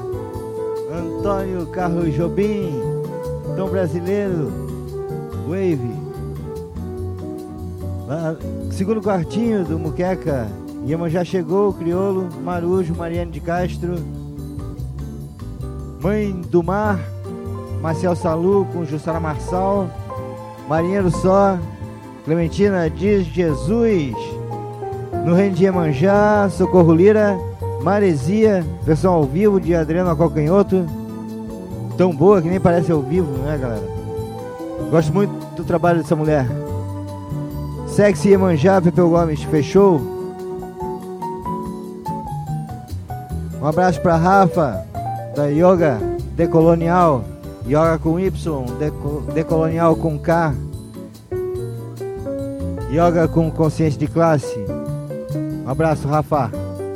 Antônio Carlos Jobim, Tom Brasileiro, Wave. Lá, segundo quartinho do Muqueca, Iemanjá chegou, Criolo, Marujo, Mariane de Castro, Mãe do Mar, Marcel Salu com Jussara Marçal, Marinheiro Só, Clementina diz Jesus, no Reino de Iemanjá, Socorro Lira, Maresia, versão ao vivo de Adriano Calcanhoto. Tão boa que nem parece ao vivo, né, galera? Gosto muito do trabalho dessa mulher. Sexy Iemanjá, Pepeu Gomes, fechou? Um abraço pra Rafa, da Yoga Decolonial, Yoga com Y, Deco, Decolonial com K. Yoga com consciência de classe. Um abraço, Rafa.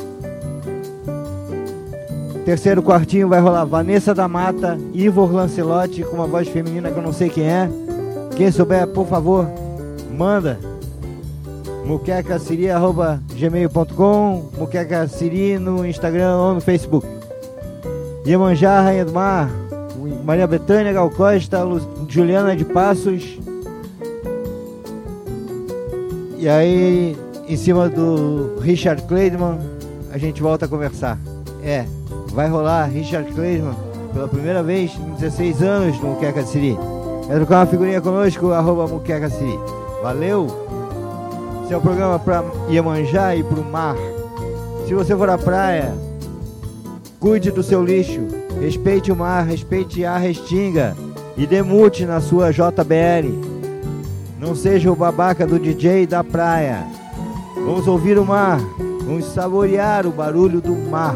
Terceiro quartinho vai rolar Vanessa da Mata, Ivor Lancelotti com uma voz feminina que eu não sei quem é. Quem souber, por favor, manda. muquecasiri arroba gmail ponto com, muquecasiri no Instagram ou no Facebook. Iemanjá, Rainha do Mar, Maria Bethânia Gal Costa, Juliana de Passos. E aí, em cima do Richard Clayman, a gente volta a conversar. É, vai rolar Richard Clayman pela primeira vez em dezesseis anos no Muqueca Siri. Quer trocar uma figurinha conosco? Arroba Muqueca Siri. Valeu! Esse é o programa para Iemanjá e pro mar. Se você for à praia, cuide do seu lixo, respeite o mar, respeite a restinga e demute na sua J B L. Não seja o babaca do D J da praia. Vamos ouvir o mar, vamos saborear o barulho do mar.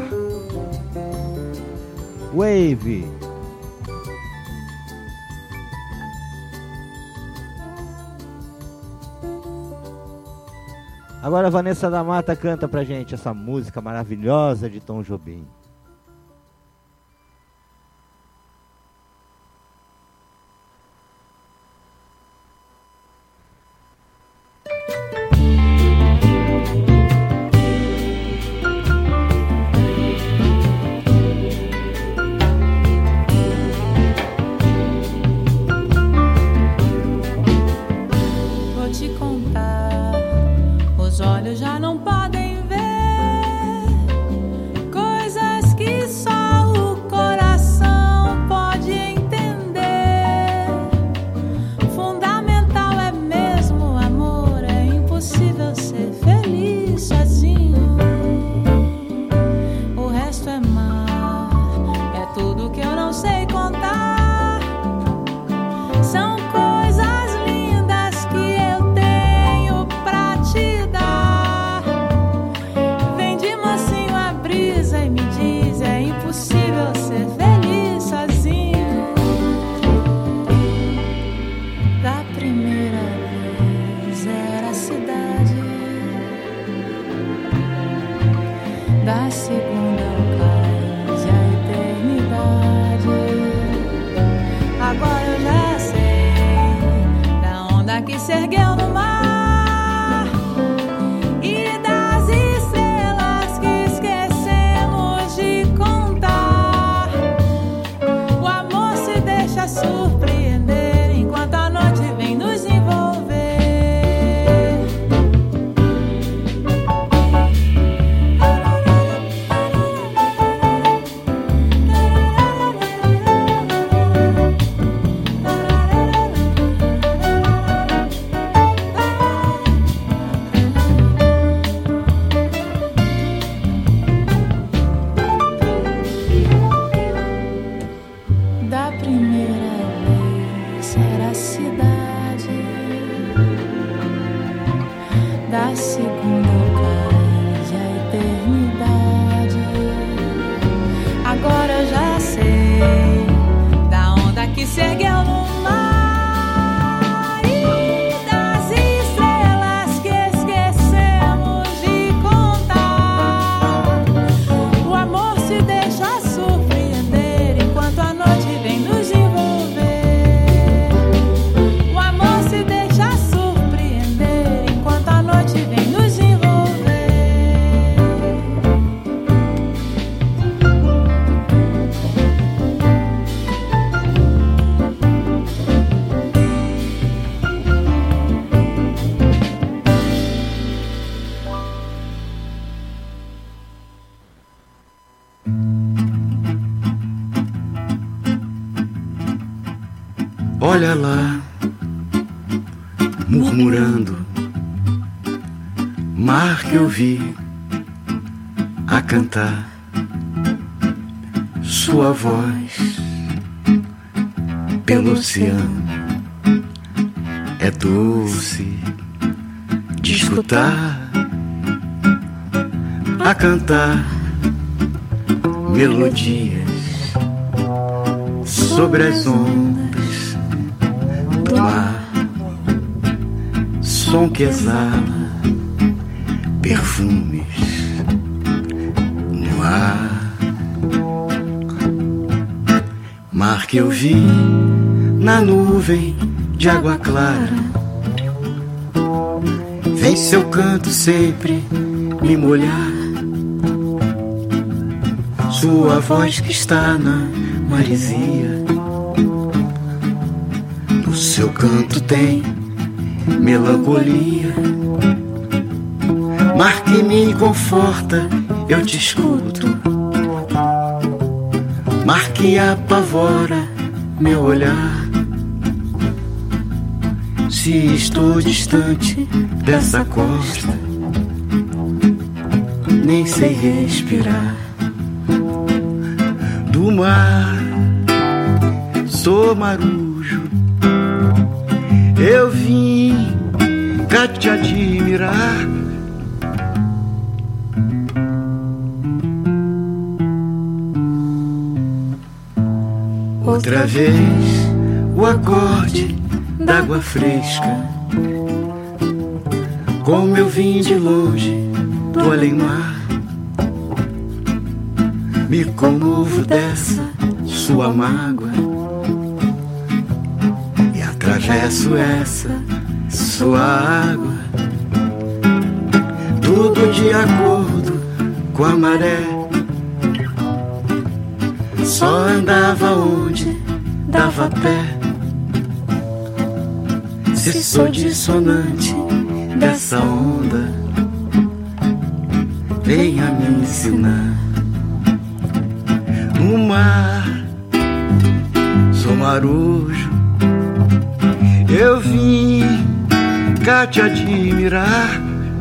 Wave. Agora a Vanessa da Mata canta pra gente essa música maravilhosa de Tom Jobim. Já não podem ver coisas que só o coração pode entender. Fundamental é mesmo o amor, é impossível ser feliz sozinho. O resto é mar, é tudo que eu não sei contar. São coisas lindas que eu tenho pra te dar. Ser feliz sozinho. Da primeira vez era a cidade, da segunda o cais e a eternidade. Agora eu já sei da onda que se ergueu no mar. Surpreender enquanto a noite vem nos envolver. Da primeira era a cidade, da segunda o cais e a eternidade. Agora eu já sei da onda que se ergueu no mar e das estrelas que esquecemos de contar. O amor se deixa surpreender enquanto a noite vem nos envolver. Olha lá, murmurando, mar que eu vi a cantar, sua voz pelo oceano é doce de escutar, a cantar melodias sobre as ondas do mar, som que exala perfumes no ar. Mar que eu vi na nuvem de água clara, vem seu canto sempre me molhar. Sua voz que está na maresia, no seu canto tem melancolia. Mar que me conforta, eu te escuto. Mar que apavora meu olhar. Se estou distante dessa costa, nem sei respirar. Do mar sou marujo, eu vim cá te admirar. Outra vez o acorde d'água fresca, como eu vim de longe do além-mar. Me comovo dessa sua mágoa e atravesso essa sua água. Tudo de acordo com a maré, só andava onde dava pé. Se sou dissonante dessa onda, venha me ensinar. No mar sou marujo, eu vim cá te admirar.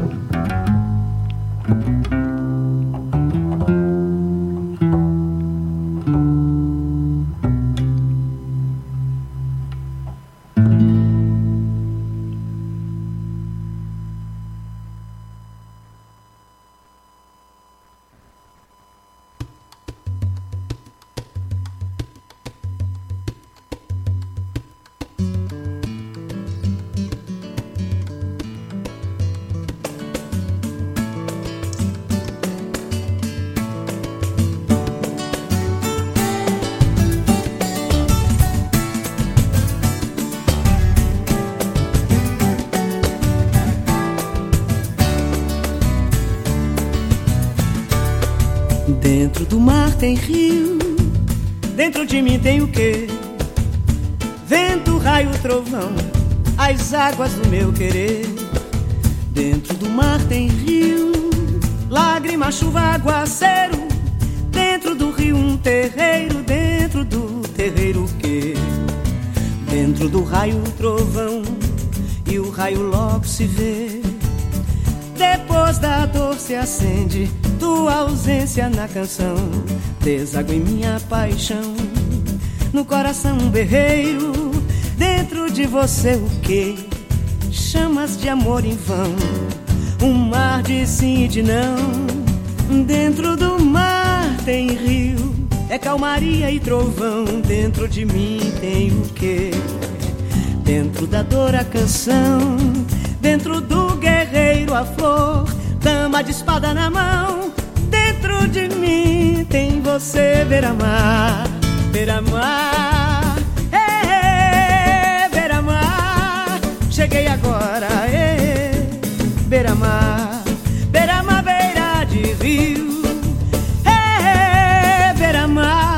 Dentro do mar tem rio, dentro de mim tem o quê? Vento, raio, trovão, as águas do meu querer. Dentro do mar tem rio, lágrima, chuva, aguaceiro. Dentro do rio um terreiro, dentro do terreiro o quê? Dentro do raio, trovão, e o raio logo se vê. Depois da dor se acende tua ausência na canção, deságua em minha paixão, no coração um berreiro. Dentro de você o quê? Chamas de amor em vão, um mar de sim e de não. Dentro do mar tem rio, é calmaria e trovão. Dentro de mim tem o quê? Dentro da dor a canção, dentro do guerreiro a flor, dama de espada na mão. Dentro de mim tem você, beira-mar, beira-mar, é, beira-mar. Cheguei agora, é, beira-mar, beira-mar, beira de rio, é, beira-mar.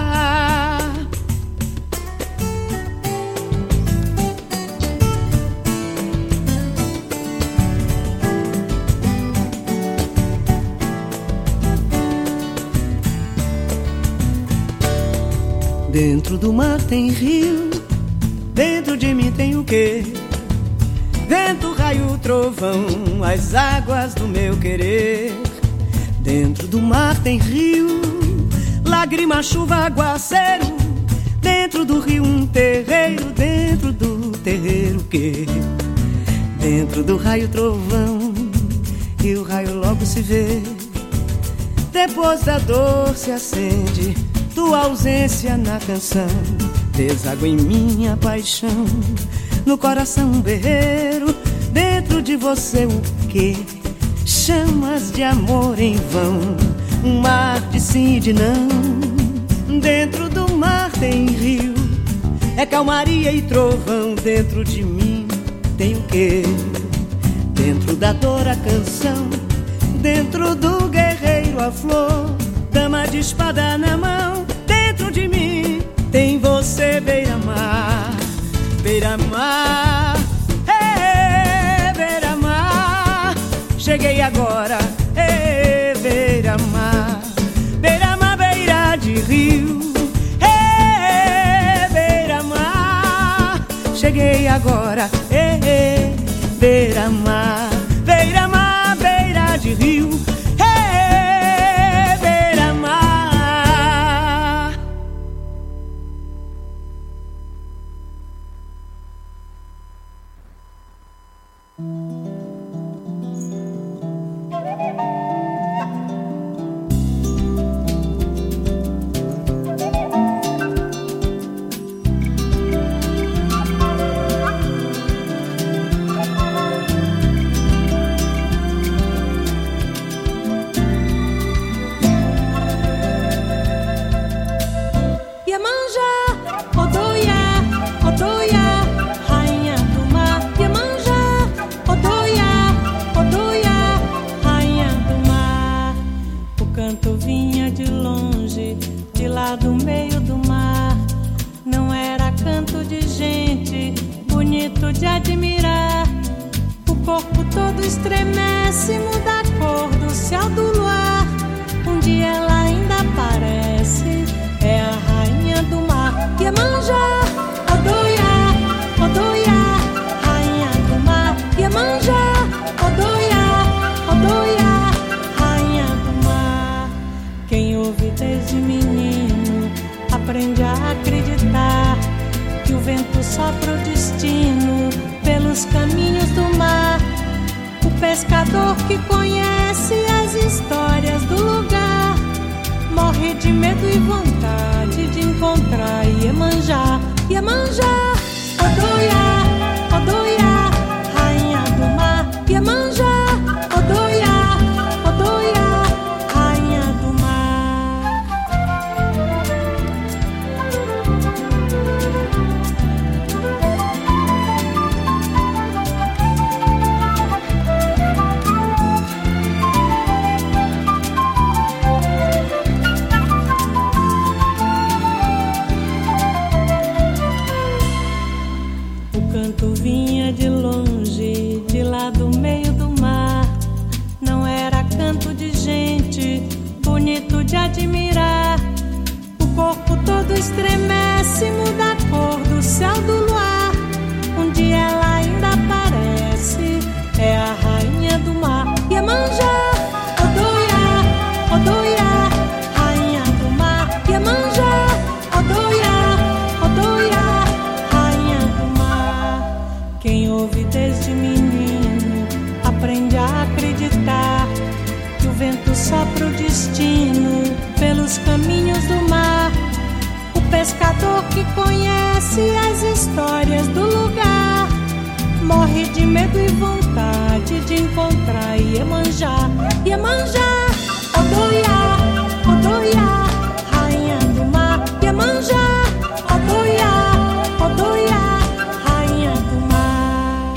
Dentro do mar tem rio, dentro de mim tem o quê? Vento, raio, trovão, as águas do meu querer. Dentro do mar tem rio, lágrima, chuva, aguaceiro. Dentro do rio um terreiro, dentro do terreiro o quê? Dentro do raio, trovão, e o raio logo se vê. Depois da dor se acende tua ausência na canção, deságua em minha paixão, no coração um berreiro. Dentro de você o que? Chamas de amor em vão, um mar de sim e de não. Dentro do mar tem rio, é calmaria e trovão. Dentro de mim tem o quê? Dentro da dor a canção, dentro do guerreiro a flor, dama de espada na mão. Dentro de mim tem você, beira-mar, beira-mar, hey, beira-mar. Cheguei agora, hey, beira-mar, beira-mar, beira de rio, hey, beira-mar. Cheguei agora, hey, hey, beira-mar, beira-mar, beira de rio, hey, beira-mar. Do meio do mar, não era canto de gente, bonito de admirar. O corpo todo estremece, muda a cor do céu do luar. Um dia ela ainda aparece, é a rainha do mar. Iemanjá, Odoiá, Odoiá, rainha do mar. Iemanjá, Odoiá, Odoiá, rainha do mar. Quem ouve desde menino aprende a acreditar que o vento sopra o destino pelos caminhos do mar. O pescador que conhece as histórias do lugar morre de medo e vontade de encontrar Iemanjá. Iemanjá, Odoiá, Odoiá, rainha do mar. Iemanjá, Odoiá, Odoiá, rainha do mar. O canto vinha de longe, de lá do meio do mar. Não era canto de gente, bonito de admirar. O corpo todo estremece, muda a cor do céu do luar. Um dia ela ainda aparece, é a rainha do mar. Iemanjá, Odoiá, Odoiá, rainha do mar. Iemanjá, Odoiá, Odoiá, rainha do mar. Quem ouve desde menino aprende a acreditar que o vento sopra o destino pelos caminhos do mar. O pescador que conhece as histórias do lugar morre de medo e vontade de encontrar Iemanjá. Iemanjá, Odoiá, Odoiá, rainha do mar. Iemanjá, Odoiá, Odoiá, rainha do mar.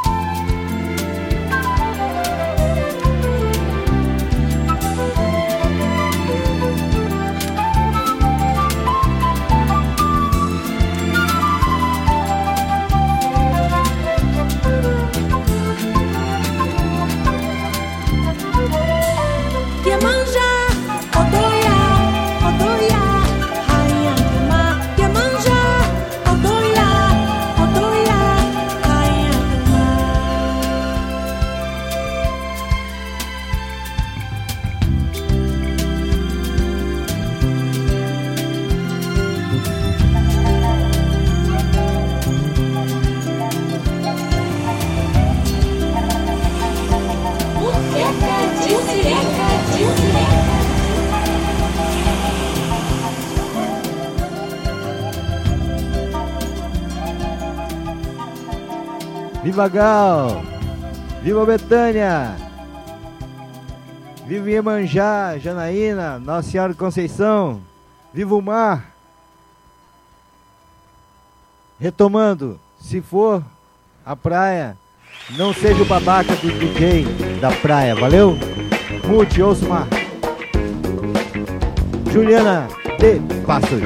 Iemanjá, Odoiá, Odoiá, rainha do mar. Iemanjá, Odoiá, Odoiá, rainha do mar. Muqueca de Sireca, de Sireca. Viva Gal! Viva Betânia! Viva Iemanjá, Janaína, Nossa Senhora de Conceição! Viva o mar! Retomando, se for a praia, não seja o babaca do D J da praia, valeu? Mute, ouça o mar. Juliana de Passos.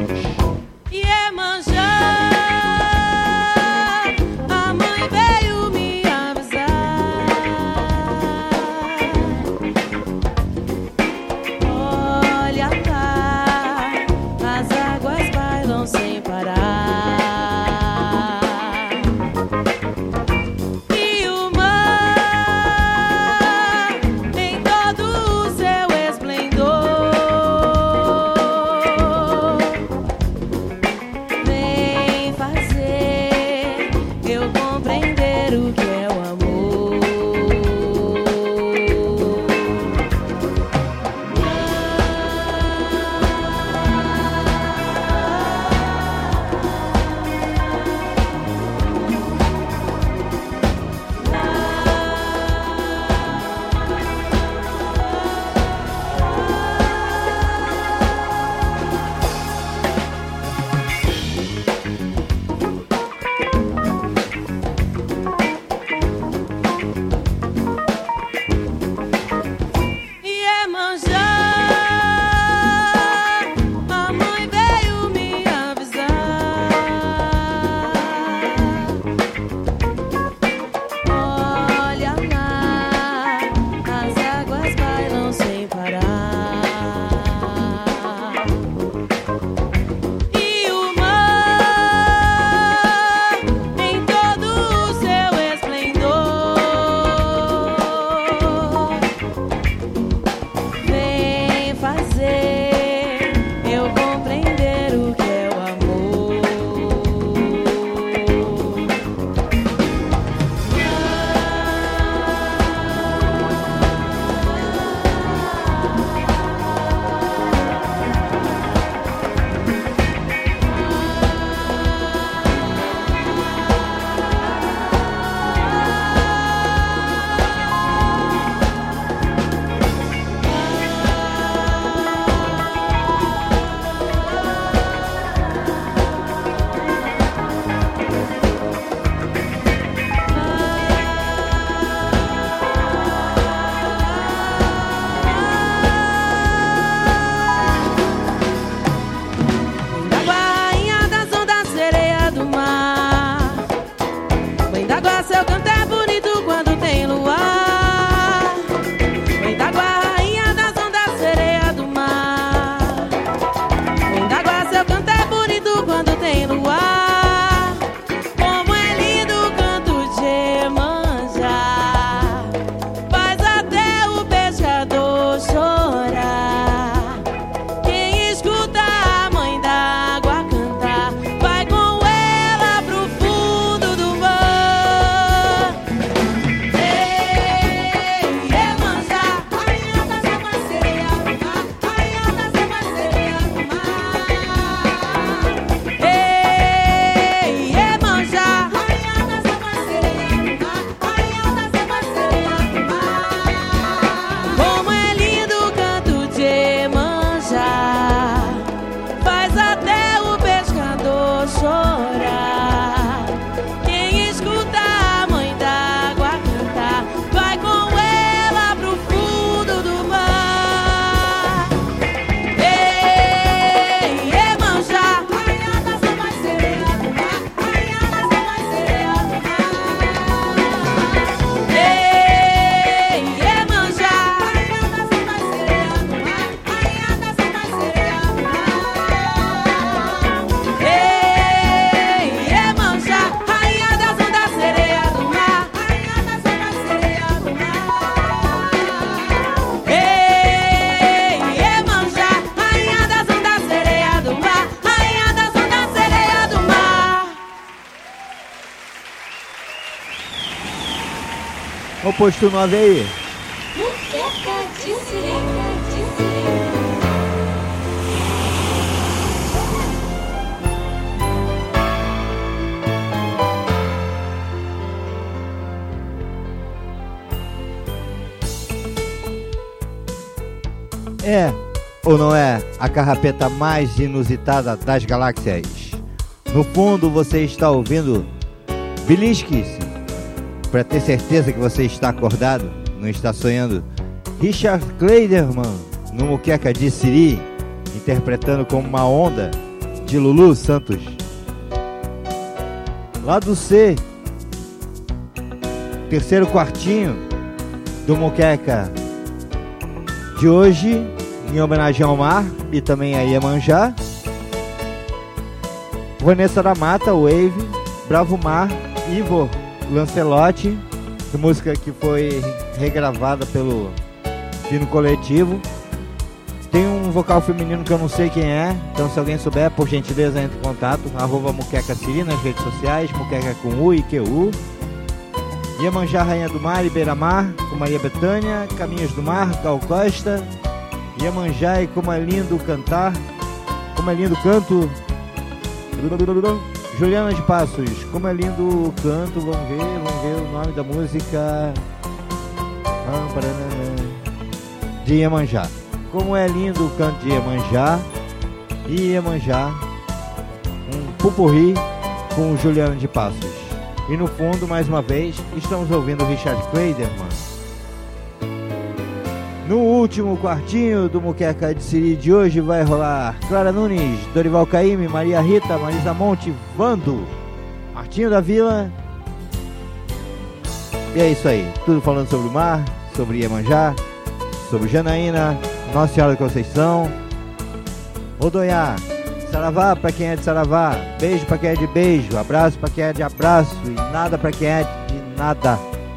Ô posto nove aí. Muqueca de Sirene. É ou não é a carrapeta mais inusitada das galáxias? No fundo você está ouvindo Belisquis, para ter certeza que você está acordado, não está sonhando. Richard Kleiderman no Muqueca de Siri, interpretando como uma onda de Lulu Santos. Lado C, terceiro quartinho do Muqueca de hoje, em homenagem ao mar e também a Iemanjá. Vanessa da Mata, Wave, Bravo Mar, Ivor Lancelotti, música que foi regravada pelo Fino Coletivo. Tem um vocal feminino que eu não sei quem é, então se alguém souber, por gentileza, entre em contato, arroba Muqueca Siri nas redes sociais, Muqueca com U e Q U. Iemanjá, Rainha do Mar e Beira-Mar, com Maria Bethânia, Caminhos do Mar, Gal Costa. Iemanjá e Como é Lindo Cantar, Como é Lindo Canto, Juliana de Passos, Como é Lindo o Canto, vamos ver, vamos ver o nome da música de Iemanjá. Como é Lindo o Canto de Iemanjá e Iemanjá, um pupurri com Juliana de Passos. E no fundo, mais uma vez, estamos ouvindo Richard Kleiderman. No último quartinho do Muqueca de Siri de hoje vai rolar Clara Nunes, Dorival Caymmi, Maria Rita, Marisa Monte, Vando, Martinho da Vila. E é isso aí, tudo falando sobre o mar, sobre Iemanjá, sobre Janaína, Nossa Senhora da Conceição, Odoiá, Saravá pra quem é de Saravá, beijo pra quem é de beijo, abraço pra quem é de abraço e nada pra quem é de nada.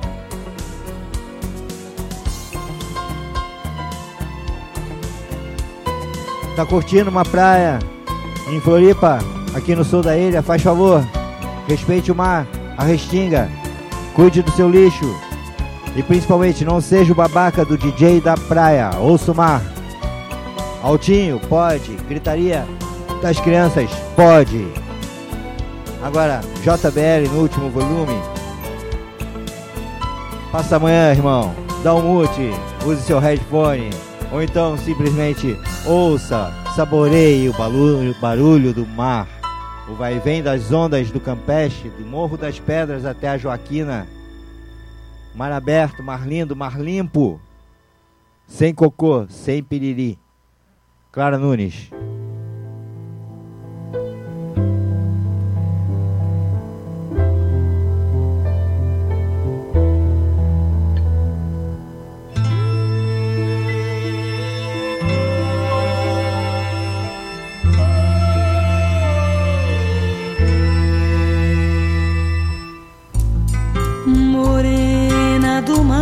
Tá curtindo uma praia em Floripa, aqui no sul da ilha? Faz favor, respeite o mar, a restinga, cuide do seu lixo e principalmente não seja o babaca do D J da praia. Ouça o mar. Altinho, pode. Gritaria das crianças, pode. Agora, J B L no último volume. Passa amanhã, irmão. Dá um mute, use seu headphone. Ou então simplesmente ouça, saboreie o barulho, barulho do mar. O vai e vem das ondas do Campeche, do Morro das Pedras até a Joaquina. Mar aberto, mar lindo, mar limpo. Sem cocô, sem piriri. Clara Nunes. Morena do mar,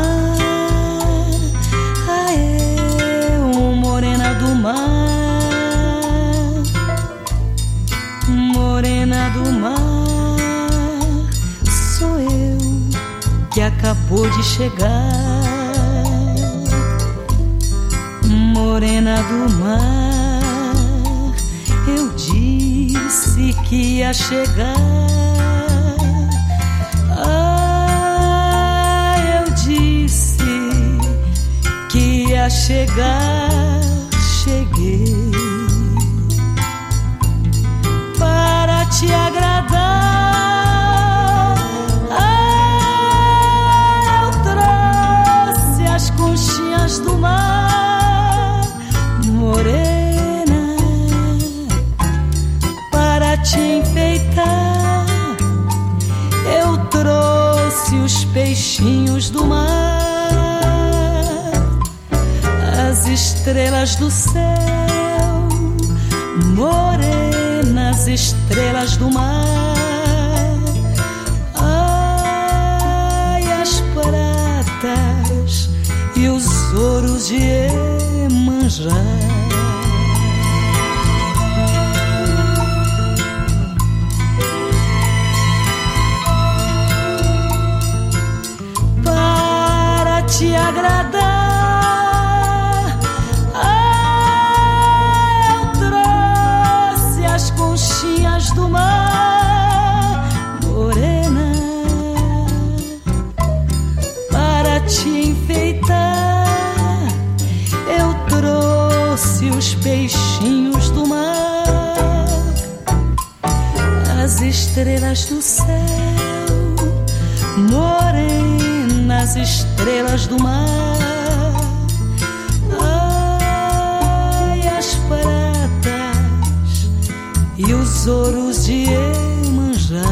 ah, eu, morena do mar, morena do mar, sou eu que acabou de chegar. Morena do mar, eu disse que ia chegar. A chegar, cheguei para te agradar. Ah, eu trouxe as conchinhas do mar, morena, para te enfeitar. Eu trouxe os peixinhos do mar, as estrelas do céu, morenas estrelas do mar. Ai, as pratas e os ouros de Iemanjá. Para te agradar, conchinhas do mar, morena, para te enfeitar. Eu trouxe estrelas do céu, morenas estrelas do mar. Ai, as pratas e os ouros de Iemanjá.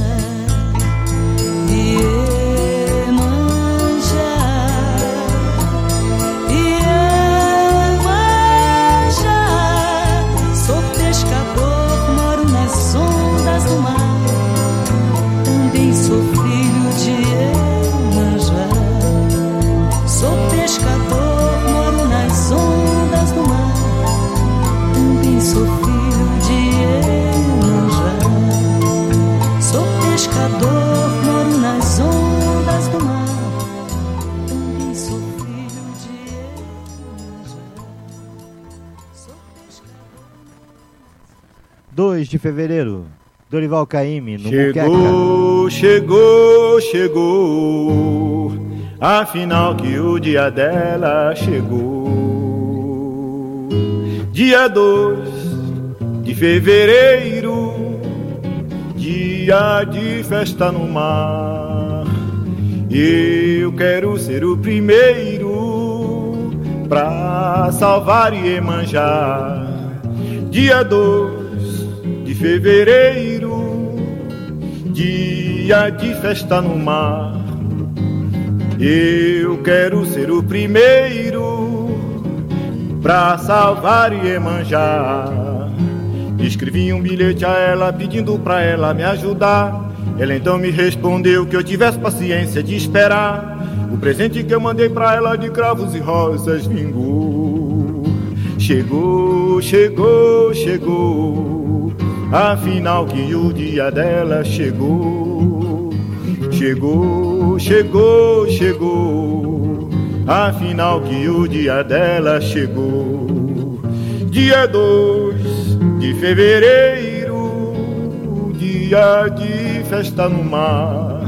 dois de fevereiro, Dorival Caymmi, no Chegou, Muqueca. chegou, chegou, afinal que o dia dela chegou. Dia dois de fevereiro, dia de festa no mar. Eu quero ser o primeiro pra salvar Iemanjá. Dia dois de fevereiro, dia de festa no mar. Eu quero ser o primeiro pra salvar Iemanjá. Escrevi um bilhete a ela pedindo pra ela me ajudar. Ela então me respondeu que eu tivesse paciência de esperar. O presente que eu mandei pra ela de cravos e rosas vingou. Chegou, chegou, chegou, afinal que o dia dela chegou. Chegou, chegou, chegou, afinal que o dia dela chegou. Dia dois de fevereiro, dia de festa no mar.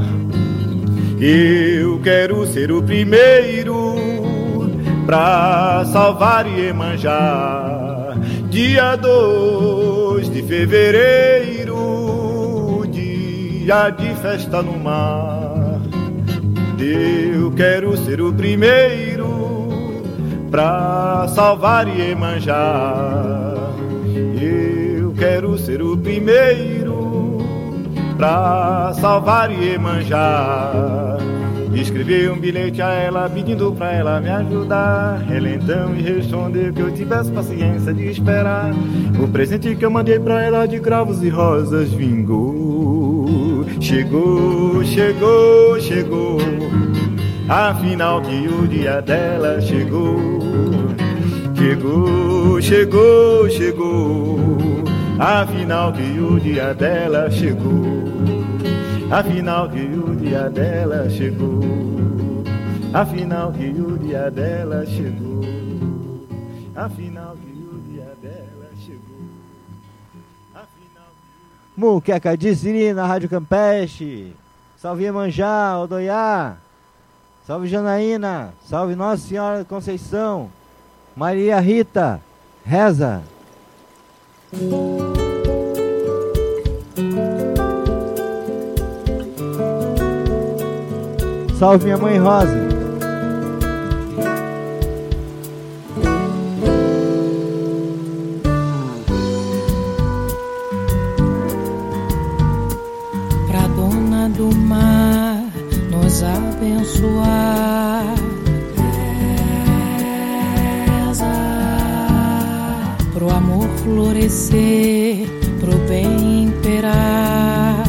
Eu quero ser o primeiro pra salvar Iemanjá. Dia dois de fevereiro, dia de festa no mar. Eu quero ser o primeiro pra salvar Iemanjá. Eu quero ser o primeiro pra salvar Iemanjá. Escrevi um bilhete a ela pedindo pra ela me ajudar. Ela então me respondeu que eu tivesse paciência de esperar. O presente que eu mandei pra ela de cravos e rosas vingou. Chegou, chegou, chegou, afinal que o dia dela chegou. Chegou, chegou, chegou, afinal que o dia dela chegou. Afinal que o dia dela chegou. Afinal que o dia dela chegou. Afinal que o dia dela chegou. Afinal que... Muqueca de Siri na Rádio Campeche. Salve Iemanjá, Odoiá. Salve Janaína. Salve Nossa Senhora Conceição. Maria Rita. Reza. Salve minha mãe Rosa. Pra dona do mar nos abençoar. Reza. Pro amor florescer, pro bem imperar.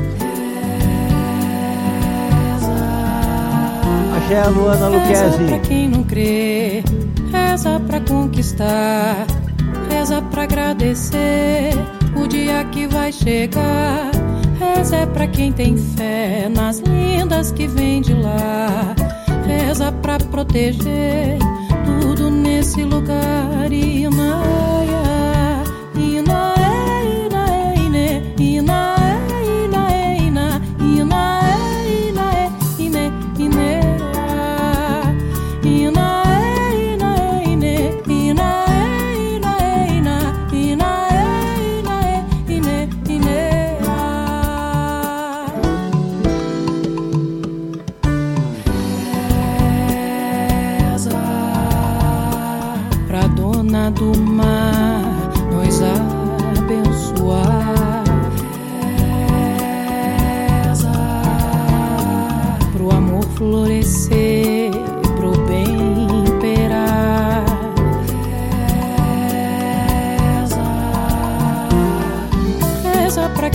Axé, Luana Luquezzi. Reza pra quem não crê, reza pra conquistar, reza pra agradecer o dia que vai chegar. Reza é pra quem tem fé nas lindas que vem de lá. Reza pra proteger tudo nesse lugar. Inaia, inae, inae, ine, inae, inae, ina, inae, inae, ine, ine.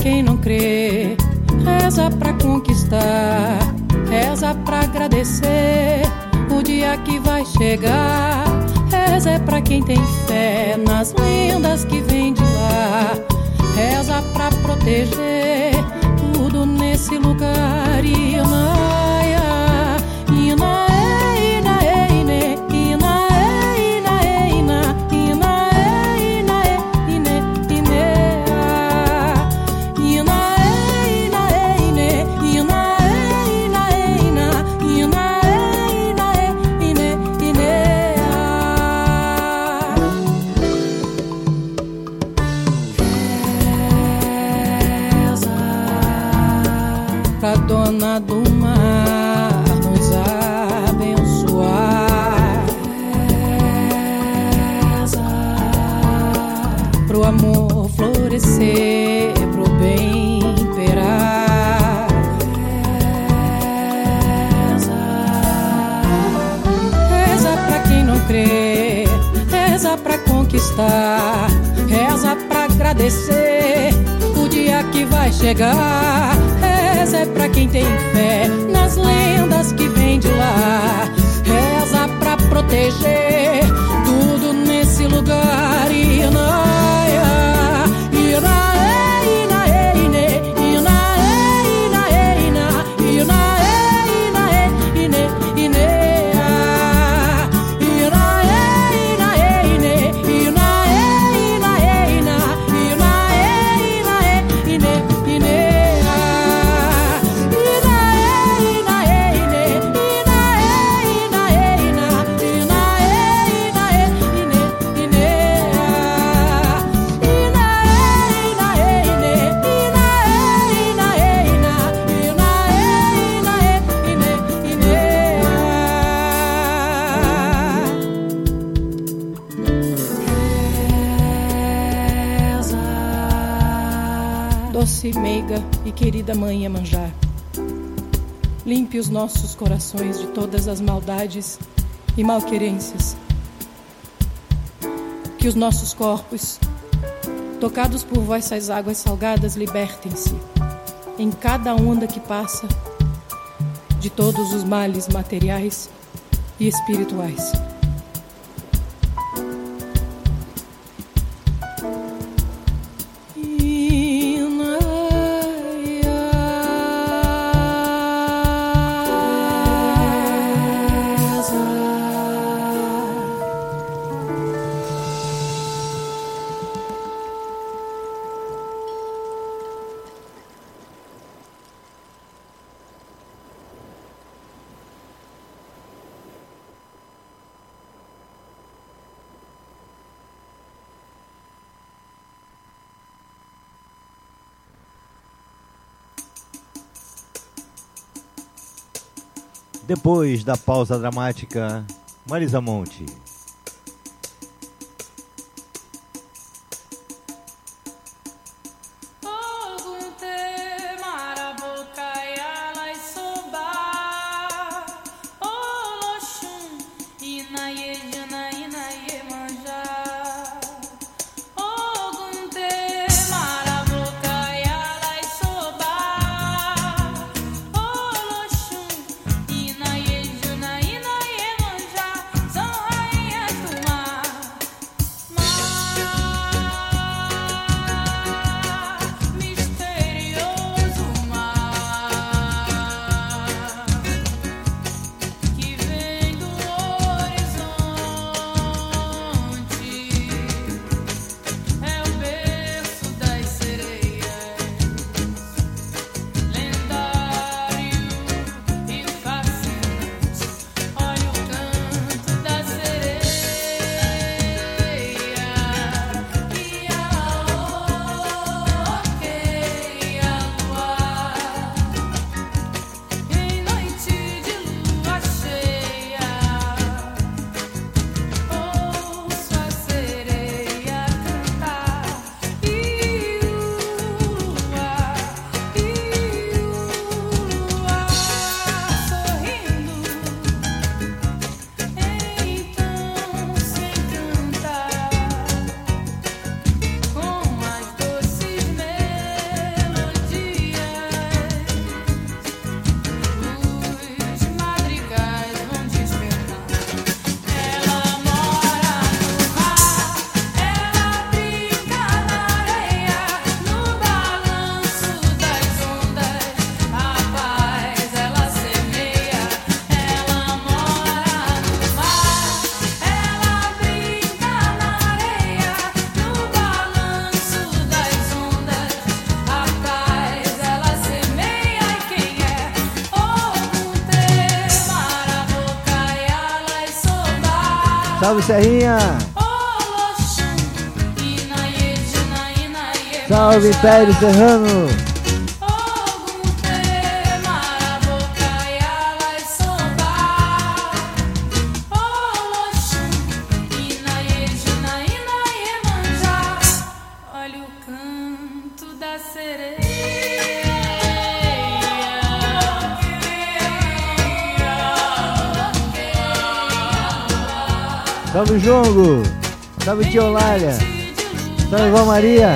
quem não crê, reza pra conquistar, reza pra agradecer o dia que vai chegar. Reza é pra quem tem fé nas lendas que vem de lá. Reza pra proteger tudo nesse lugar. Inaia, inae, inae, ine, inae, inae, ina, inae, inae, ine, inea. Inae, inae, ine, inae, inae, ina, inae, inae, ine, inea. Pra dona do mar nos abençoar, pro amor florescer, pro bem imperar. Reza pra quem não crê, reza pra conquistar, reza pra agradecer o dia que vai chegar. Reza é pra quem tem fé nas lendas que vem de lá. Reza pra proteger tudo nesse lugar. Inaia, inae, inae, ine, inae, inae, ina, inae, inae, ine, inea. Inae, inae, ine, inae, inae, ina, inae, inae, ine, inea. Doce, meiga e querida mãe Iemanjá, limpe os nossos corações de todas as maldades e malquerências. Que os nossos corpos, tocados por vossas águas salgadas, libertem-se em cada onda que passa de todos os males materiais e espirituais. Depois da pausa dramática, Marisa Monte. Ina, Salve, Serrinha. Salve, Império Serrano. Olha o canto da sereia. Salve, Jongo. Salve, Tiolália. Salve, Vó Maria.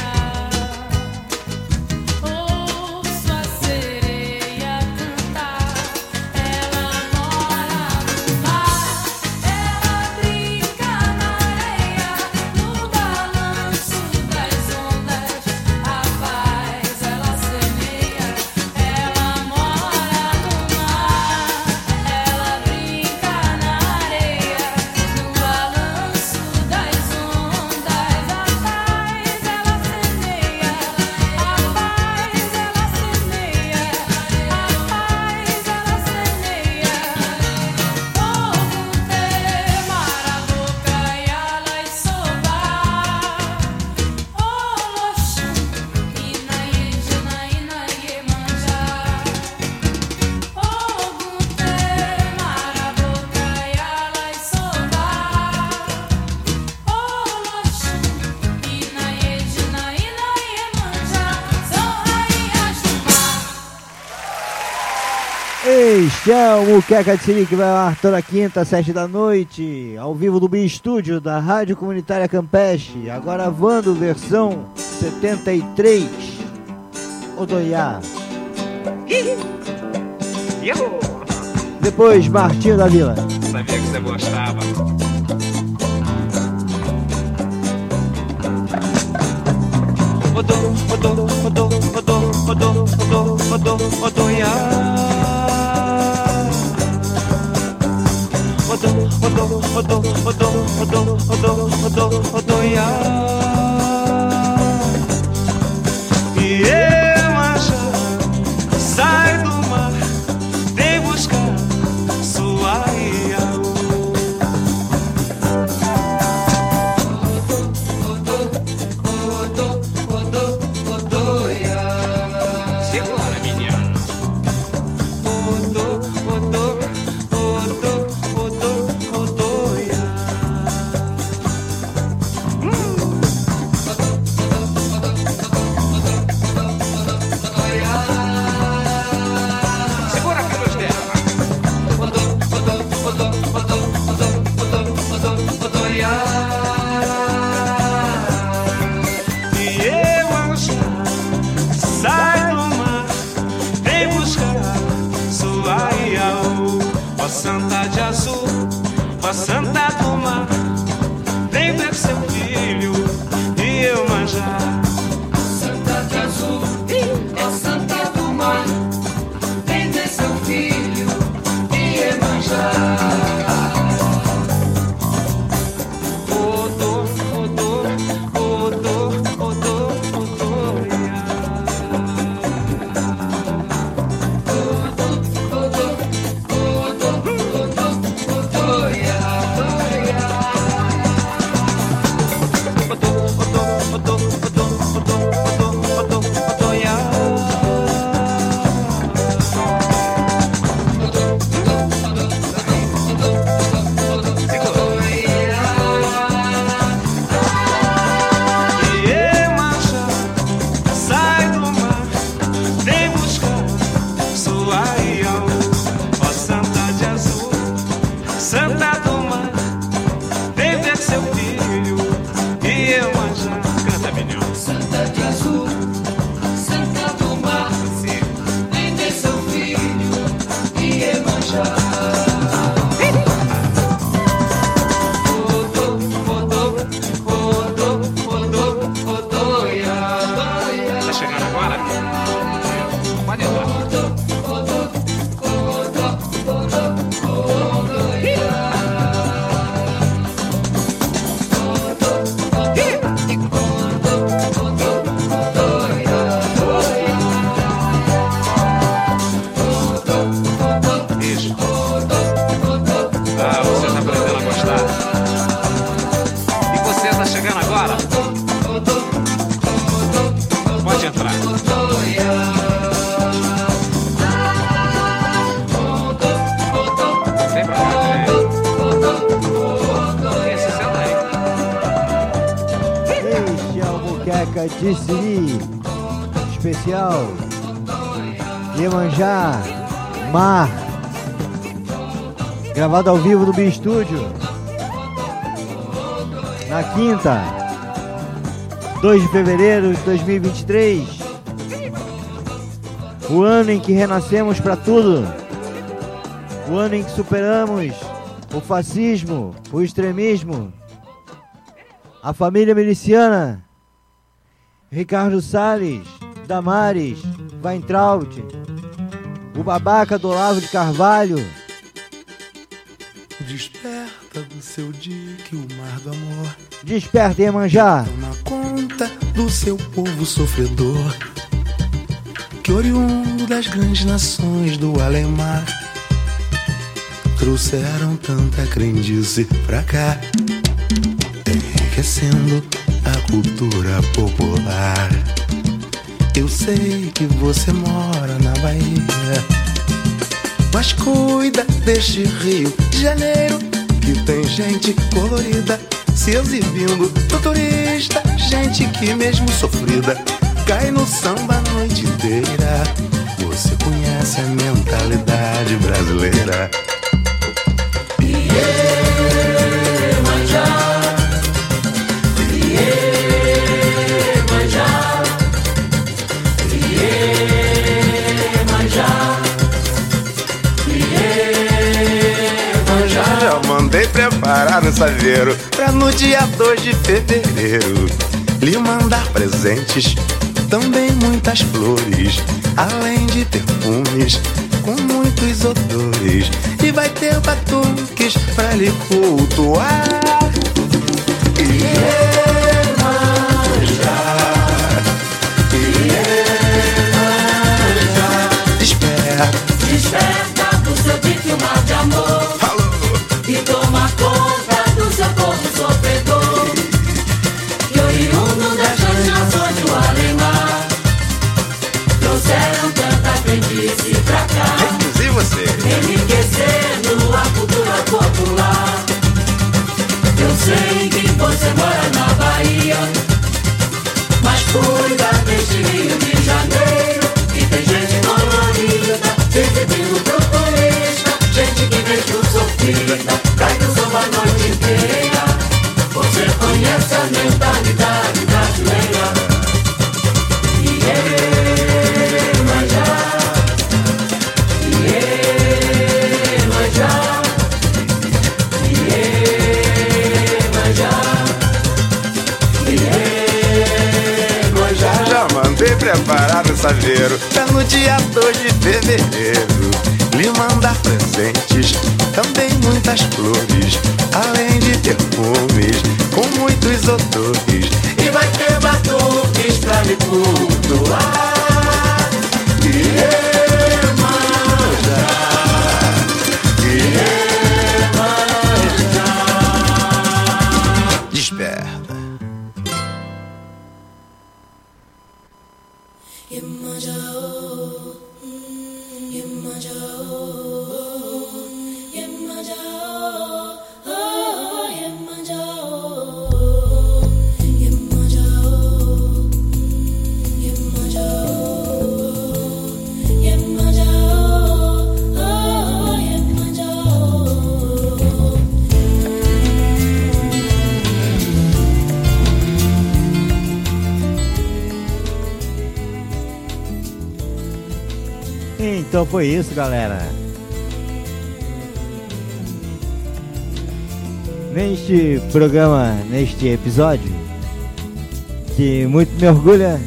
Este é o Muqueca de Siri, que vai ao ar toda quinta, às sete da noite, ao vivo do Bi-Estúdio da Rádio Comunitária Campeche, agora Vando, versão setenta e três, Odoiá. Depois, Martinho da Vila. Sabia que você gostava. Odô, odô, odô, odô, odô, odô, odô, odoiá. Odô, odô, odô, odô, odô, odô, odô, odoiá. E Iemanjá sai do mar, vem buscar sua Iaú. Segura, menina. Odô, odô, odô, odô, odoiá. Segura, filhos dela. Odô, odô, odô, odô, odô, odô, odô, odoiá. E Iemanjá sai do mar, vem buscar sua Iaú. Ó Santa de azul, ó Santa do mar, vem ver seu filho Iemanjá. Santa de azul, ó Santa do mar, vem ver seu filho Iemanjá. Odô, odô, odô, odô, odoiá. Iemanjá sai do mar, vem buscar sua Iaú. Ó Santa de azul, Santa do mar, vem ver seu filho Iemanjá. Canta, menino. Santa de azul, Santa do mar, vem ver seu filho Iemanjá. Odô, odô, odô, odô, odoiá. Tá chegando agora? Pode entrar. Isso. Ah, vocês aprenderam a gostar. De Siri, especial Iemanjá, Mar, gravado ao vivo no B Studio, na quinta, dois de fevereiro de dois mil e vinte e três, o ano em que renascemos para tudo, o ano em que superamos o fascismo, o extremismo, a família miliciana, Ricardo Salles, Damares, Weintraub, o babaca do Olavo de Carvalho. Desperta do seu dique o mar do amor. Desperta, Iemanjá. Toma conta do seu povo sofredor, que oriundo das grandes nações do além-mar trouxeram tanta crendice pra cá, enriquecendo a cultura popular. Eu sei que você mora na Bahia, mas cuida deste Rio de Janeiro, que tem gente colorida se exibindo pro turista, gente que mesmo sofrida cai no samba a noite inteira. Você conhece a mentalidade brasileira. Já mandei preparar no saveiro pra no dia dois de fevereiro lhe mandar presentes, também muitas flores, além de perfumes com muitos odores, e vai ter batuques pra lhe cultuar. Iemanjá, Iemanjá, desperta, desperta do seu pique o mar de amor. Falou. E toma conta do seu povo sofredor, que oriundo das grandes nações do além-mar trouxeram tanta crendice pra cá, inclusive você, enriquecendo a cultura popular. Eu sei que você mora na Bahia, mas cuida deste Rio de Janeiro, que tem gente colorida exibindo pro turista, gente que mesmo sofrida cai no samba a noite inteira. Você conhece a mentalidade brasileira. Iemanjá, Iemanjá, Iemanjá, Iemanjá. Já mandei preparar no saveiro pra no dia dois de fevereiro lhe mandar presentes, também muitas flores, além de perfumes com muitos odores, e vai ter batuques pra lhe cultuar. Iemanjá, Iemanjá, desperta. Iemanjá, Iemanjá, Iemanjá, Iemanjá, Iemanjá, Iemanjá, Iemanjá, Então foi isso, galera. Neste programa, neste episódio, que muito me orgulha,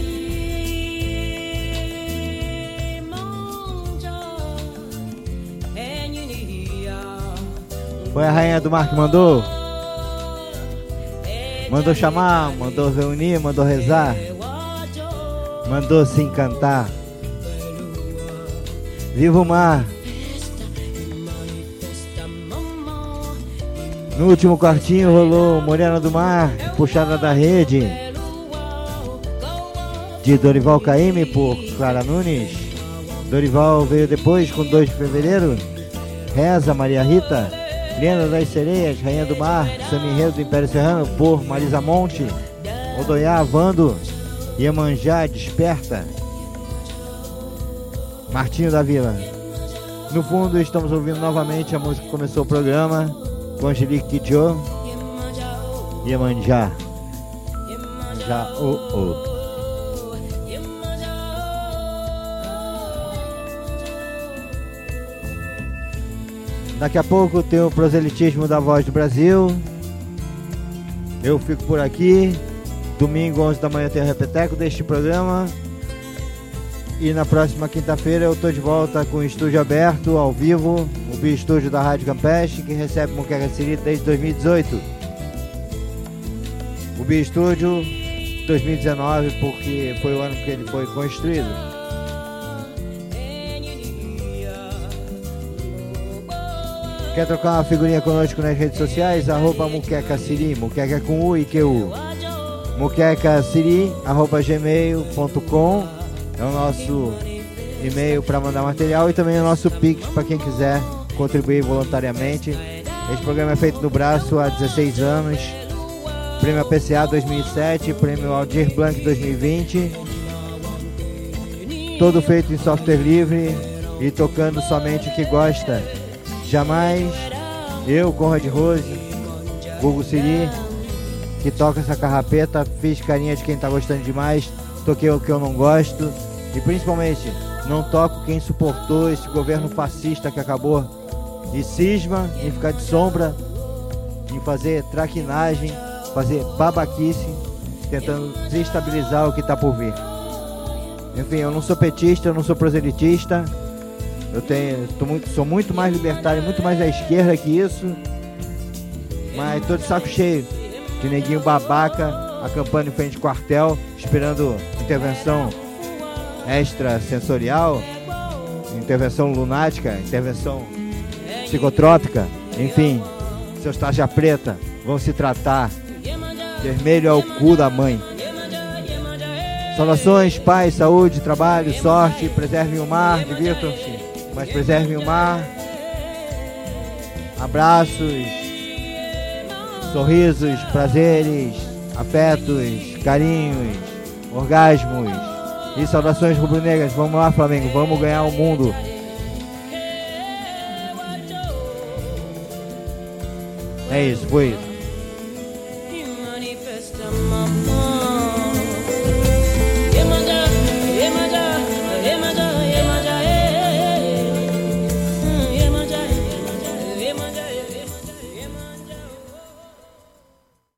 foi a Rainha do Mar que mandou. Mandou chamar, mandou reunir, mandou rezar, mandou se encantar. Viva o mar! No último quartinho rolou Morena do Mar, Puxada da Rede, de Dorival Caymmi por Clara Nunes. Dorival veio depois com dois de fevereiro. Reza, Maria Rita. Lenda das Sereias, Rainha do Mar, Samba Enredo do Império Serrano por Marisa Monte. Odoiá, Vando. Iemanjá, Desperta. Martinho da Vila. No fundo estamos ouvindo novamente a música que começou o programa com Angelique Kidjo. Iemanjá. Já o oh, oh. Daqui a pouco tem o proselitismo da Voz do Brasil. Eu fico por aqui. Domingo, onze da manhã, tem o repeteco deste programa. E na próxima quinta-feira eu tô de volta com o estúdio aberto, ao vivo, o Bi-Estúdio da Rádio Campeche, que recebe Muqueca de Siri desde dois mil e dezoito. O Bi-Estúdio dois mil e dezenove, porque foi o ano que ele foi construído. Quer trocar uma figurinha conosco nas redes sociais? Arroba Muqueca Siri, Muqueca com U e Q U. Muqueca Siri, arroba gmail ponto com. É o nosso e-mail para mandar material e também o nosso Pix para quem quiser contribuir voluntariamente. Este programa é feito no braço há dezesseis anos. Prêmio A P C A dois mil e sete, Prêmio Aldir Blanc dois mil e vinte. Todo feito em software livre e tocando somente o que gosta. Jamais eu, Conrad Rose, Gugu Siri, que toca essa carrapeta, fiz carinha de quem tá gostando demais, toquei o que eu não gosto e principalmente não toco quem suportou esse governo fascista que acabou e cisma em ficar de sombra, em fazer traquinagem, fazer babaquice, tentando desestabilizar o que tá por vir. Enfim, eu não sou petista, eu não sou proselitista. Eu tenho, tô muito, sou muito mais libertário, muito mais à esquerda que isso. Mas tô de saco cheio de neguinho babaca acampando em frente ao quartel, esperando intervenção extrasensorial, intervenção lunática, intervenção psicotrópica. Enfim, seus tarja preta vão se tratar. Vermelho é o cu da mãe. Saudações, paz, saúde, trabalho, sorte. Preservem o mar, divirtam-se, mas preservem o mar. Abraços, sorrisos, prazeres, afetos, carinhos, orgasmos e saudações rubro-negras. Vamos lá, Flamengo, vamos ganhar o mundo. É isso, foi isso.